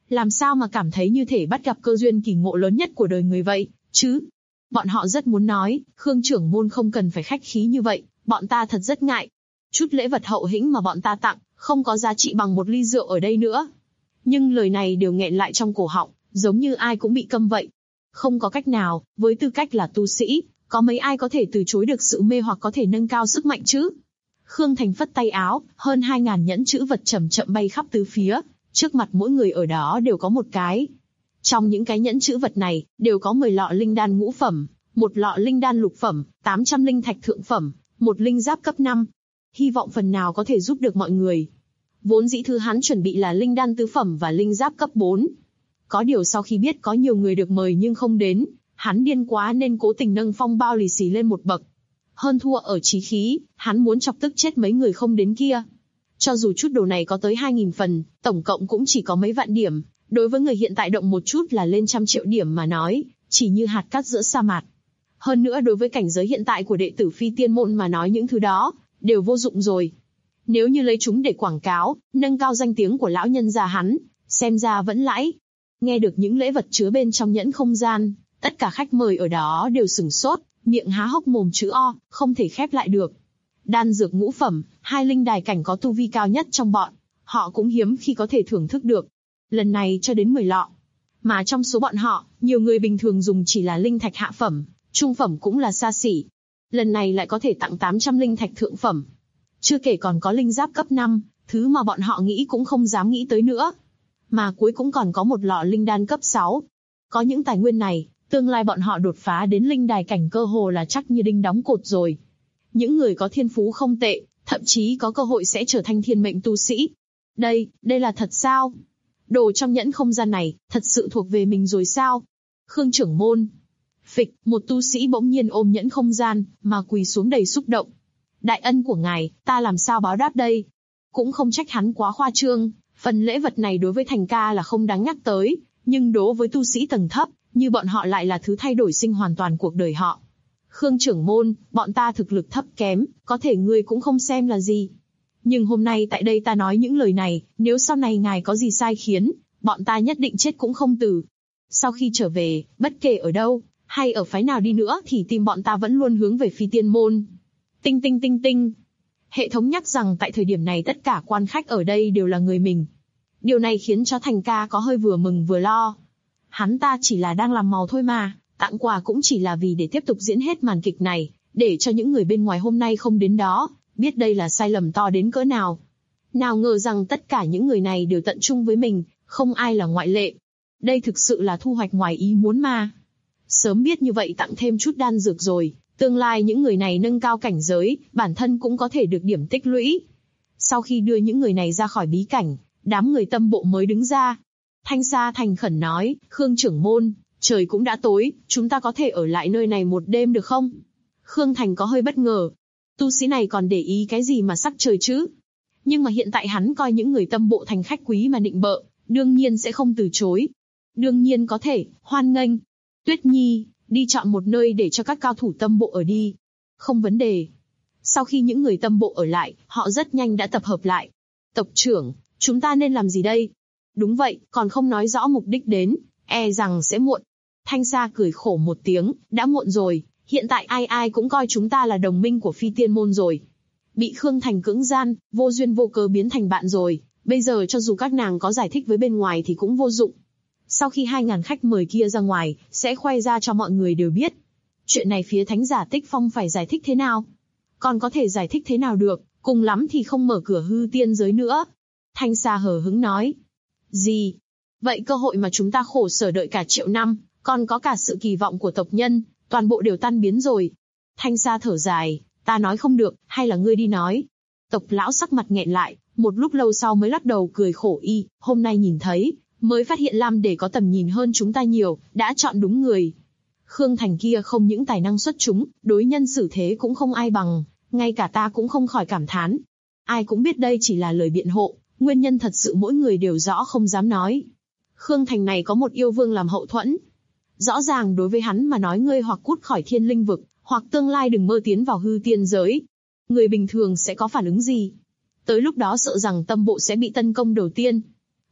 Làm sao mà cảm thấy như thể bắt gặp cơ duyên kỳ ngộ lớn nhất của đời người vậy, chứ? Bọn họ rất muốn nói, Khương trưởng môn không cần phải khách khí như vậy, bọn ta thật rất ngại. Chút lễ vật hậu hĩnh mà bọn ta tặng, không có giá trị bằng một ly rượu ở đây nữa. Nhưng lời này đều nghẹn lại trong cổ họng, giống như ai cũng bị câm vậy. Không có cách nào, với tư cách là tu sĩ, có mấy ai có thể từ chối được sự mê hoặc có thể nâng cao sức mạnh chứ? Khương Thành phất tay áo, hơn 2.000 nhẫn chữ vật chậm chậm bay khắp tứ phía, trước mặt mỗi người ở đó đều có một cái. Trong những cái nhẫn chữ vật này, đều có 10 lọ linh đan ngũ phẩm, một lọ linh đan lục phẩm, 800 linh thạch thượng phẩm, một linh giáp cấp 5. Hy vọng phần nào có thể giúp được mọi người. Vốn dĩ thứ hắn chuẩn bị là linh đan tứ phẩm và linh giáp cấp 4. Có điều sau khi biết có nhiều người được mời nhưng không đến, hắn điên quá nên cố tình nâng phong bao lì xì lên một bậc. Hơn thua ở chí khí, hắn muốn chọc tức chết mấy người không đến kia. Cho dù chút đồ này có tới 2.000 phần, tổng cộng cũng chỉ có mấy vạn điểm, đối với người hiện tại động một chút là lên trăm triệu điểm mà nói, chỉ như hạt cát giữa sa mạc. Hơn nữa đối với cảnh giới hiện tại của đệ tử Phi Tiên Môn mà nói những thứ đó, đều vô dụng rồi. Nếu như lấy chúng để quảng cáo, nâng cao danh tiếng của lão nhân già hắn, xem ra vẫn lãi. Nghe được những lễ vật chứa bên trong nhẫn không gian, tất cả khách mời ở đó đều sửng sốt, miệng há hốc mồm chữ O, không thể khép lại được. Đan dược ngũ phẩm, 2 linh đài cảnh có tu vi cao nhất trong bọn, họ cũng hiếm khi có thể thưởng thức được. Lần này cho đến 10 lọ. Mà trong số bọn họ, nhiều người bình thường dùng chỉ là linh thạch hạ phẩm, trung phẩm cũng là xa xỉ. Lần này lại có thể tặng 800 linh thạch thượng phẩm. Chưa kể còn có linh giáp cấp 5, thứ mà bọn họ nghĩ cũng không dám nghĩ tới nữa. Mà cuối cũng còn có một lọ linh đan cấp 6. Có những tài nguyên này, tương lai bọn họ đột phá đến linh đài cảnh cơ hồ là chắc như đinh đóng cột rồi. Những người có thiên phú không tệ, thậm chí có cơ hội sẽ trở thành thiên mệnh tu sĩ. Đây là thật sao? Đồ trong nhẫn không gian này, thật sự thuộc về mình rồi sao? Khương trưởng môn. Phịch, một tu sĩ bỗng nhiên ôm nhẫn không gian, mà quỳ xuống đầy xúc động. Đại ân của ngài, ta làm sao báo đáp đây? Cũng không trách hắn quá khoa trương, phần lễ vật này đối với Thành ca là không đáng nhắc tới, nhưng đối với tu sĩ tầng thấp, như bọn họ lại là thứ thay đổi sinh hoàn toàn cuộc đời họ. Khương trưởng môn, bọn ta thực lực thấp kém, có thể ngươi cũng không xem là gì. Nhưng hôm nay tại đây ta nói những lời này, nếu sau này ngài có gì sai khiến, bọn ta nhất định chết cũng không từ. Sau khi trở về, bất kể ở đâu, hay ở phái nào đi nữa thì tim bọn ta vẫn luôn hướng về Phi Tiên Môn. Tinh tinh tinh tinh. Hệ thống nhắc rằng tại thời điểm này tất cả quan khách ở đây đều là người mình. Điều này khiến cho Thành ca có hơi vừa mừng vừa lo. Hắn ta chỉ là đang làm màu thôi mà, tặng quà cũng chỉ là vì để tiếp tục diễn hết màn kịch này, để cho những người bên ngoài hôm nay không đến đó, biết đây là sai lầm to đến cỡ nào. Nào ngờ rằng tất cả những người này đều tận trung với mình, không ai là ngoại lệ. Đây thực sự là thu hoạch ngoài ý muốn mà. Sớm biết như vậy tặng thêm chút đan dược rồi, tương lai những người này nâng cao cảnh giới, bản thân cũng có thể được điểm tích lũy. Sau khi đưa những người này ra khỏi bí cảnh, đám người tâm bộ mới đứng ra. Thanh Sa thành khẩn nói, Khương trưởng môn, trời cũng đã tối, chúng ta có thể ở lại nơi này một đêm được không? Khương Thành có hơi bất ngờ. Tu sĩ này còn để ý cái gì mà sắc trời chứ? Nhưng mà hiện tại hắn coi những người tâm bộ thành khách quý mà nịnh bợ, đương nhiên sẽ không từ chối. Đương nhiên có thể, hoan nghênh. Tuyết Nhi, đi chọn một nơi để cho các cao thủ tâm bộ ở đi. Không vấn đề. Sau khi những người tâm bộ ở lại, họ rất nhanh đã tập hợp lại. Tộc trưởng, chúng ta nên làm gì đây? Đúng vậy, còn không nói rõ mục đích đến, e rằng sẽ muộn. Thanh Sa cười khổ một tiếng, đã muộn rồi, hiện tại ai ai cũng coi chúng ta là đồng minh của Phi Tiên Môn rồi. Bị Khương Thành cưỡng gian, vô duyên vô cớ biến thành bạn rồi, bây giờ cho dù các nàng có giải thích với bên ngoài thì cũng vô dụng. Sau khi 2.000 khách mời kia ra ngoài, sẽ khoe ra cho mọi người đều biết. Chuyện này phía Thánh giả Tích Phong phải giải thích thế nào? Còn có thể giải thích thế nào được, cùng lắm thì không mở cửa hư tiên giới nữa. Thanh Sa hờ hững nói. Gì? Vậy cơ hội mà chúng ta khổ sở đợi cả triệu năm, còn có cả sự kỳ vọng của tộc nhân, toàn bộ đều tan biến rồi. Thanh Sa thở dài, ta nói không được, hay là ngươi đi nói. Tộc lão sắc mặt nghẹn lại, một lúc lâu sau mới lắc đầu cười khổ hôm nay nhìn thấy, mới phát hiện Lam Đề có tầm nhìn hơn chúng ta nhiều, đã chọn đúng người. Khương Thành kia không những tài năng xuất chúng, đối nhân xử thế cũng không ai bằng, ngay cả ta cũng không khỏi cảm thán. Ai cũng biết đây chỉ là lời biện hộ, nguyên nhân thật sự mỗi người đều rõ không dám nói. Khương Thành này có một yêu vương làm hậu thuẫn. Rõ ràng đối với hắn mà nói ngươi hoặc cút khỏi thiên linh vực, hoặc tương lai đừng mơ tiến vào hư tiên giới. Người bình thường sẽ có phản ứng gì? Tới lúc đó sợ rằng tâm bộ sẽ bị tấn công đầu tiên.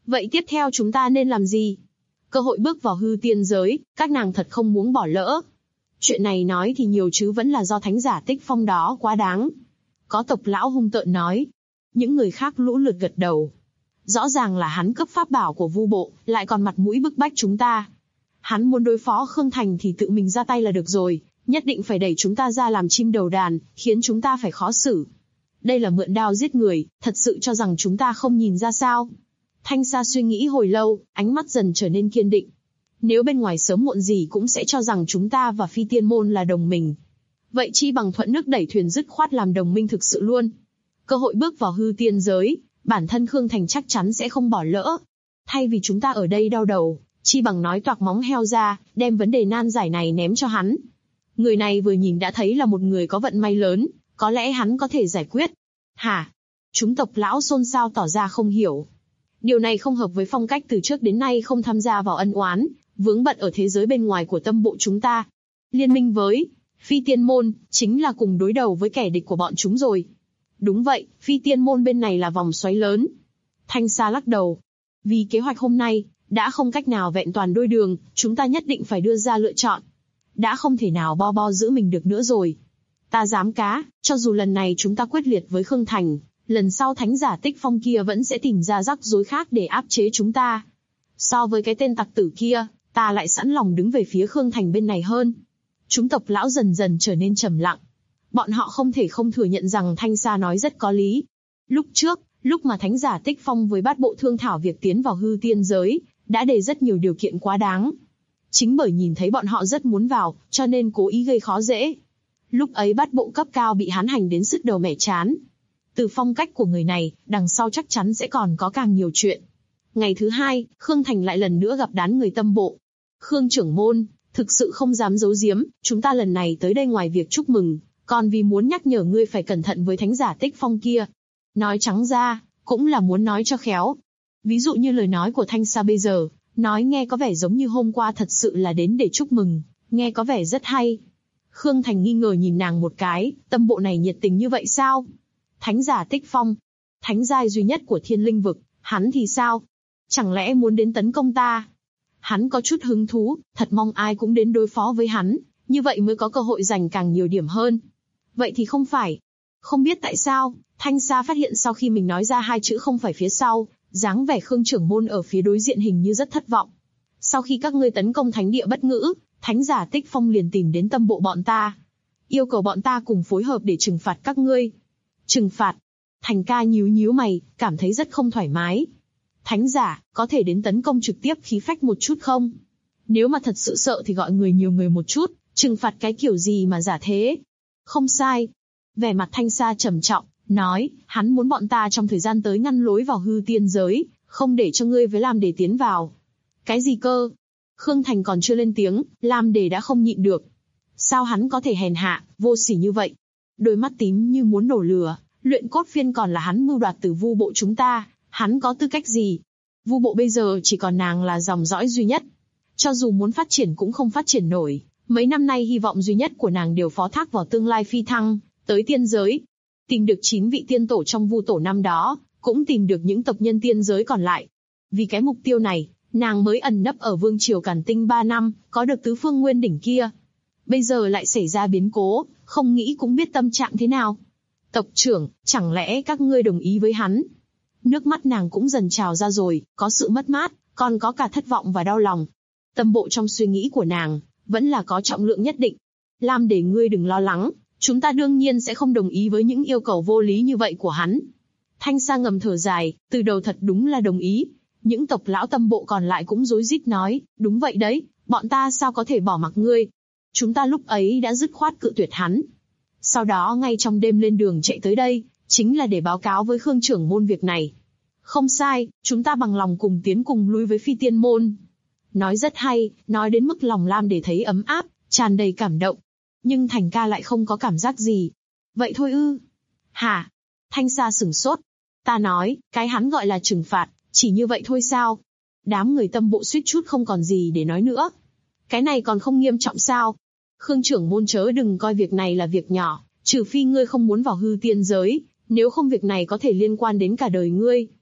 Vậy tiếp theo chúng ta nên làm gì? Cơ hội bước vào hư tiên giới, các nàng thật không muốn bỏ lỡ. Chuyện này nói thì nhiều chứ vẫn là do thánh giả Tích Phong đó quá đáng. Có tộc lão hung tợn nói. Những người khác lũ lượt gật đầu. Rõ ràng là hắn cấp pháp bảo của Vu bộ, lại còn mặt mũi bức bách chúng ta. Hắn muốn đối phó Khương Thành thì tự mình ra tay là được rồi, nhất định phải đẩy chúng ta ra làm chim đầu đàn, khiến chúng ta phải khó xử. Đây là mượn đao giết người, thật sự cho rằng chúng ta không nhìn ra sao? Thanh Sa suy nghĩ hồi lâu, ánh mắt dần trở nên kiên định. Nếu bên ngoài sớm muộn gì cũng sẽ cho rằng chúng ta và Phi Tiên Môn là đồng minh. Vậy chi bằng thuận nước đẩy thuyền dứt khoát làm đồng minh thực sự luôn. Cơ hội bước vào hư tiên giới, bản thân Khương Thành chắc chắn sẽ không bỏ lỡ. Thay vì chúng ta ở đây đau đầu, chi bằng nói toạc móng heo ra, đem vấn đề nan giải này ném cho hắn. Người này vừa nhìn đã thấy là một người có vận may lớn, có lẽ hắn có thể giải quyết. Hả? Chúng tộc lão xôn xao tỏ ra không hiểu. Điều này không hợp với phong cách từ trước đến nay không tham gia vào ân oán, vướng bận ở thế giới bên ngoài của tâm bộ chúng ta. Liên minh với Phi Tiên Môn, chính là cùng đối đầu với kẻ địch của bọn chúng rồi. Đúng vậy, Phi Tiên Môn bên này là vòng xoáy lớn. Thanh Sa lắc đầu. Vì kế hoạch hôm nay, đã không cách nào vẹn toàn đôi đường, chúng ta nhất định phải đưa ra lựa chọn. Đã không thể nào bo giữ mình được nữa rồi. Ta dám cá, cho dù lần này chúng ta quyết liệt với Khương Thành, lần sau thánh giả Tích Phong kia vẫn sẽ tìm ra rắc rối khác để áp chế chúng ta. So với cái tên tặc tử kia, ta lại sẵn lòng đứng về phía Khương Thành bên này hơn. Chúng tộc lão dần dần trở nên trầm lặng. Bọn họ không thể không thừa nhận rằng Thanh Sa nói rất có lý. Lúc trước, lúc mà thánh giả Tích Phong với bát bộ thương thảo việc tiến vào hư tiên giới, đã đề rất nhiều điều kiện quá đáng. Chính bởi nhìn thấy bọn họ rất muốn vào, cho nên cố ý gây khó dễ. Lúc ấy bát bộ cấp cao bị hắn hành đến sứt đầu mẻ chán. Từ phong cách của người này, đằng sau chắc chắn sẽ còn có càng nhiều chuyện. Ngày thứ hai, Khương Thành lại lần nữa gặp đám người tâm bộ. Khương trưởng môn, thực sự không dám giấu giếm, chúng ta lần này tới đây ngoài việc chúc mừng, còn vì muốn nhắc nhở ngươi phải cẩn thận với thánh giả Tích Phong kia. Nói trắng ra, cũng là muốn nói cho khéo. Ví dụ như lời nói của Thanh Sa bây giờ, nói nghe có vẻ giống như hôm qua thật sự là đến để chúc mừng, nghe có vẻ rất hay. Khương Thành nghi ngờ nhìn nàng một cái, tâm bộ này nhiệt tình như vậy sao? Thánh giả Tích Phong, thánh giai duy nhất của Thiên Linh vực, hắn thì sao? Chẳng lẽ muốn đến tấn công ta? Hắn có chút hứng thú, thật mong ai cũng đến đối phó với hắn, như vậy mới có cơ hội giành càng nhiều điểm hơn. Vậy thì không phải. Không biết tại sao, Thanh Sa phát hiện sau khi mình nói ra hai chữ không phải phía sau, dáng vẻ Khương trưởng môn ở phía đối diện hình như rất thất vọng. Sau khi các ngươi tấn công thánh địa bất ngữ, thánh giả Tích Phong liền tìm đến tâm bộ bọn ta. Yêu cầu bọn ta cùng phối hợp để trừng phạt các ngươi. Trừng phạt? Thành ca nhíu mày, cảm thấy rất không thoải mái. Thánh giả, có thể đến tấn công trực tiếp khí phách một chút không? Nếu mà thật sự sợ thì gọi nhiều người một chút, trừng phạt cái kiểu gì mà giả thế? Không sai. Vẻ mặt Thanh Sa trầm trọng, nói, hắn muốn bọn ta trong thời gian tới ngăn lối vào hư tiên giới, không để cho ngươi với Lam Đề tiến vào. Cái gì cơ? Khương Thành còn chưa lên tiếng, Lam Đề đã không nhịn được. Sao hắn có thể hèn hạ, vô sỉ như vậy? Đôi mắt tím như muốn nổ lửa, luyện cốt phiên còn là hắn mưu đoạt từ Vu bộ chúng ta, hắn có tư cách gì? Vu bộ bây giờ chỉ còn nàng là dòng dõi duy nhất. Cho dù muốn phát triển cũng không phát triển nổi, mấy năm nay hy vọng duy nhất của nàng đều phó thác vào tương lai phi thăng, tới tiên giới. Tìm được 9 vị tiên tổ trong Vu tổ năm đó, cũng tìm được những tộc nhân tiên giới còn lại. Vì cái mục tiêu này, nàng mới ẩn nấp ở Vương Triều Càn Tinh 3 năm, có được tứ phương nguyên đỉnh kia. Bây giờ lại xảy ra biến cố, không nghĩ cũng biết tâm trạng thế nào. Tộc trưởng, chẳng lẽ các ngươi đồng ý với hắn? Nước mắt nàng cũng dần trào ra rồi, có sự mất mát, còn có cả thất vọng và đau lòng. Tâm bộ trong suy nghĩ của nàng, vẫn là có trọng lượng nhất định. Lam Đề ngươi đừng lo lắng, chúng ta đương nhiên sẽ không đồng ý với những yêu cầu vô lý như vậy của hắn. Thanh Sa ngầm thở dài, từ đầu thật đúng là đồng ý. Những tộc lão tâm bộ còn lại cũng rối rít nói, đúng vậy đấy, bọn ta sao có thể bỏ mặc ngươi. Chúng ta lúc ấy đã dứt khoát cự tuyệt hắn. Sau đó ngay trong đêm lên đường chạy tới đây, chính là để báo cáo với Khương trưởng môn việc này. Không sai, chúng ta bằng lòng cùng tiến cùng lui với Phi Tiên môn. Nói rất hay, nói đến mức lòng Lam Đề thấy ấm áp, tràn đầy cảm động. Nhưng Thành ca lại không có cảm giác gì. Vậy thôi ư? Hả? Thanh Sa sửng sốt. Ta nói, cái hắn gọi là trừng phạt, chỉ như vậy thôi sao? Đám người tâm bộ suýt chút không còn gì để nói nữa. Cái này còn không nghiêm trọng sao? Khương trưởng môn chớ đừng coi việc này là việc nhỏ, trừ phi ngươi không muốn vào hư tiên giới, nếu không việc này có thể liên quan đến cả đời ngươi.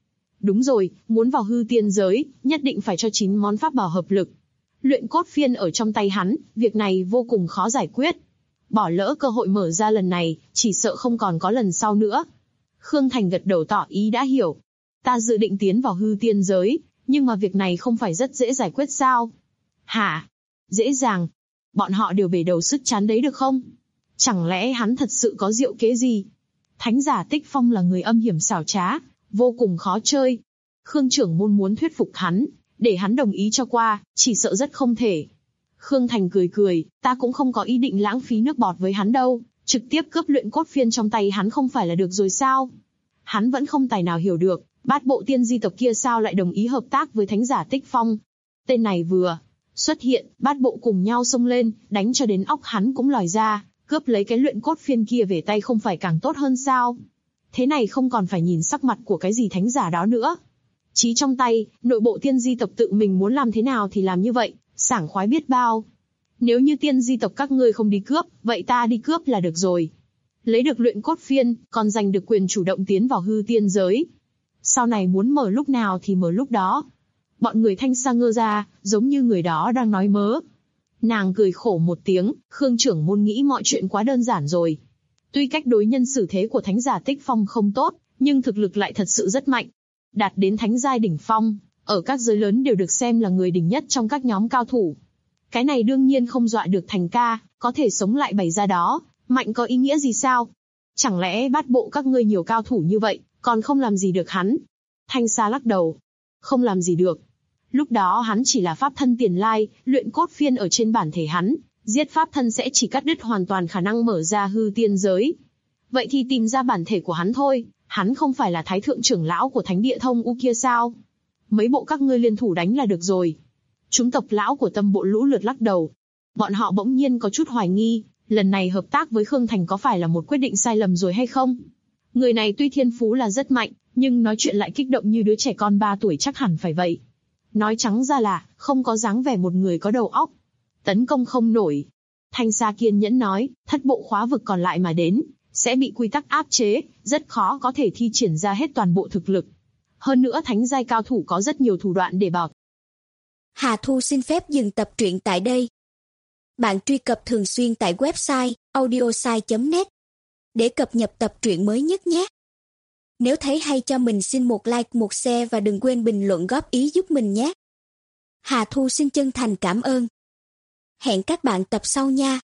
Đúng rồi, muốn vào hư tiên giới, nhất định phải cho 9 món pháp bảo hợp lực. Luyện cốt phiên ở trong tay hắn, việc này vô cùng khó giải quyết. Bỏ lỡ cơ hội mở ra lần này, chỉ sợ không còn có lần sau nữa. Khương Thành gật đầu tỏ ý đã hiểu. Ta dự định tiến vào hư tiên giới, nhưng mà việc này không phải rất dễ giải quyết sao? Hả? Dễ dàng. Bọn họ đều bể đầu sức chán đấy được không? Chẳng lẽ hắn thật sự có diệu kế gì? Thánh giả Tích Phong là người âm hiểm xảo trá, vô cùng khó chơi. Khương trưởng môn muốn thuyết phục hắn, để hắn đồng ý cho qua, chỉ sợ rất không thể. Khương Thành cười cười, ta cũng không có ý định lãng phí nước bọt với hắn đâu, trực tiếp cướp luyện cốt phiên trong tay hắn không phải là được rồi sao? Hắn vẫn không tài nào hiểu được, bát bộ tiên di tộc kia sao lại đồng ý hợp tác với thánh giả Tích Phong. Tên này vừa xuất hiện, bát bộ cùng nhau xông lên, đánh cho đến óc hắn cũng lòi ra, cướp lấy cái luyện cốt phiên kia về tay không phải càng tốt hơn sao? Thế này không còn phải nhìn sắc mặt của cái gì thánh giả đó nữa. Chí trong tay, nội bộ tiên di tộc tự mình muốn làm thế nào thì làm như vậy, sảng khoái biết bao. Nếu như tiên di tộc các ngươi không đi cướp, vậy ta đi cướp là được rồi. Lấy được luyện cốt phiên, còn giành được quyền chủ động tiến vào hư tiên giới. Sau này muốn mở lúc nào thì mở lúc đó. Bọn người Thanh Sa ngơ ra, giống như người đó đang nói mớ. Nàng cười khổ một tiếng, Khương trưởng môn nghĩ mọi chuyện quá đơn giản rồi. Tuy cách đối nhân xử thế của thánh giả Tích Phong không tốt, nhưng thực lực lại thật sự rất mạnh. Đạt đến thánh giai đỉnh phong, ở các giới lớn đều được xem là người đỉnh nhất trong các nhóm cao thủ. Cái này đương nhiên không dọa được Thành ca, có thể sống lại bày ra đó, mạnh có ý nghĩa gì sao? Chẳng lẽ bát bộ các ngươi nhiều cao thủ như vậy, còn không làm gì được hắn? Thanh Sa lắc đầu. Không làm gì được. Lúc đó hắn chỉ là pháp thân tiền lai, luyện cốt phiên ở trên bản thể hắn, giết pháp thân sẽ chỉ cắt đứt hoàn toàn khả năng mở ra hư tiên giới. Vậy thì tìm ra bản thể của hắn thôi, hắn không phải là thái thượng trưởng lão của thánh địa thông u kia sao? Mấy bộ các ngươi liên thủ đánh là được rồi. Chúng tộc lão của Tâm bộ lũ lượt lắc đầu. Bọn họ bỗng nhiên có chút hoài nghi, lần này hợp tác với Khương Thành có phải là một quyết định sai lầm rồi hay không? Người này tuy thiên phú là rất mạnh, nhưng nói chuyện lại kích động như đứa trẻ con 3 tuổi chắc hẳn phải vậy. Nói trắng ra là, không có dáng vẻ một người có đầu óc. Tấn công không nổi. Thanh Sa kiên nhẫn nói, thất bộ khóa vực còn lại mà đến, sẽ bị quy tắc áp chế, rất khó có thể thi triển ra hết toàn bộ thực lực. Hơn nữa thánh giai cao thủ có rất nhiều thủ đoạn để bảo. Hà Thu xin phép dừng tập truyện tại đây. Bạn truy cập thường xuyên tại website audiosai.net để cập nhật tập truyện mới nhất nhé. Nếu thấy hay cho mình xin một like, một share và đừng quên bình luận góp ý giúp mình nhé. Hà Thu xin chân thành cảm ơn. Hẹn các bạn tập sau nha.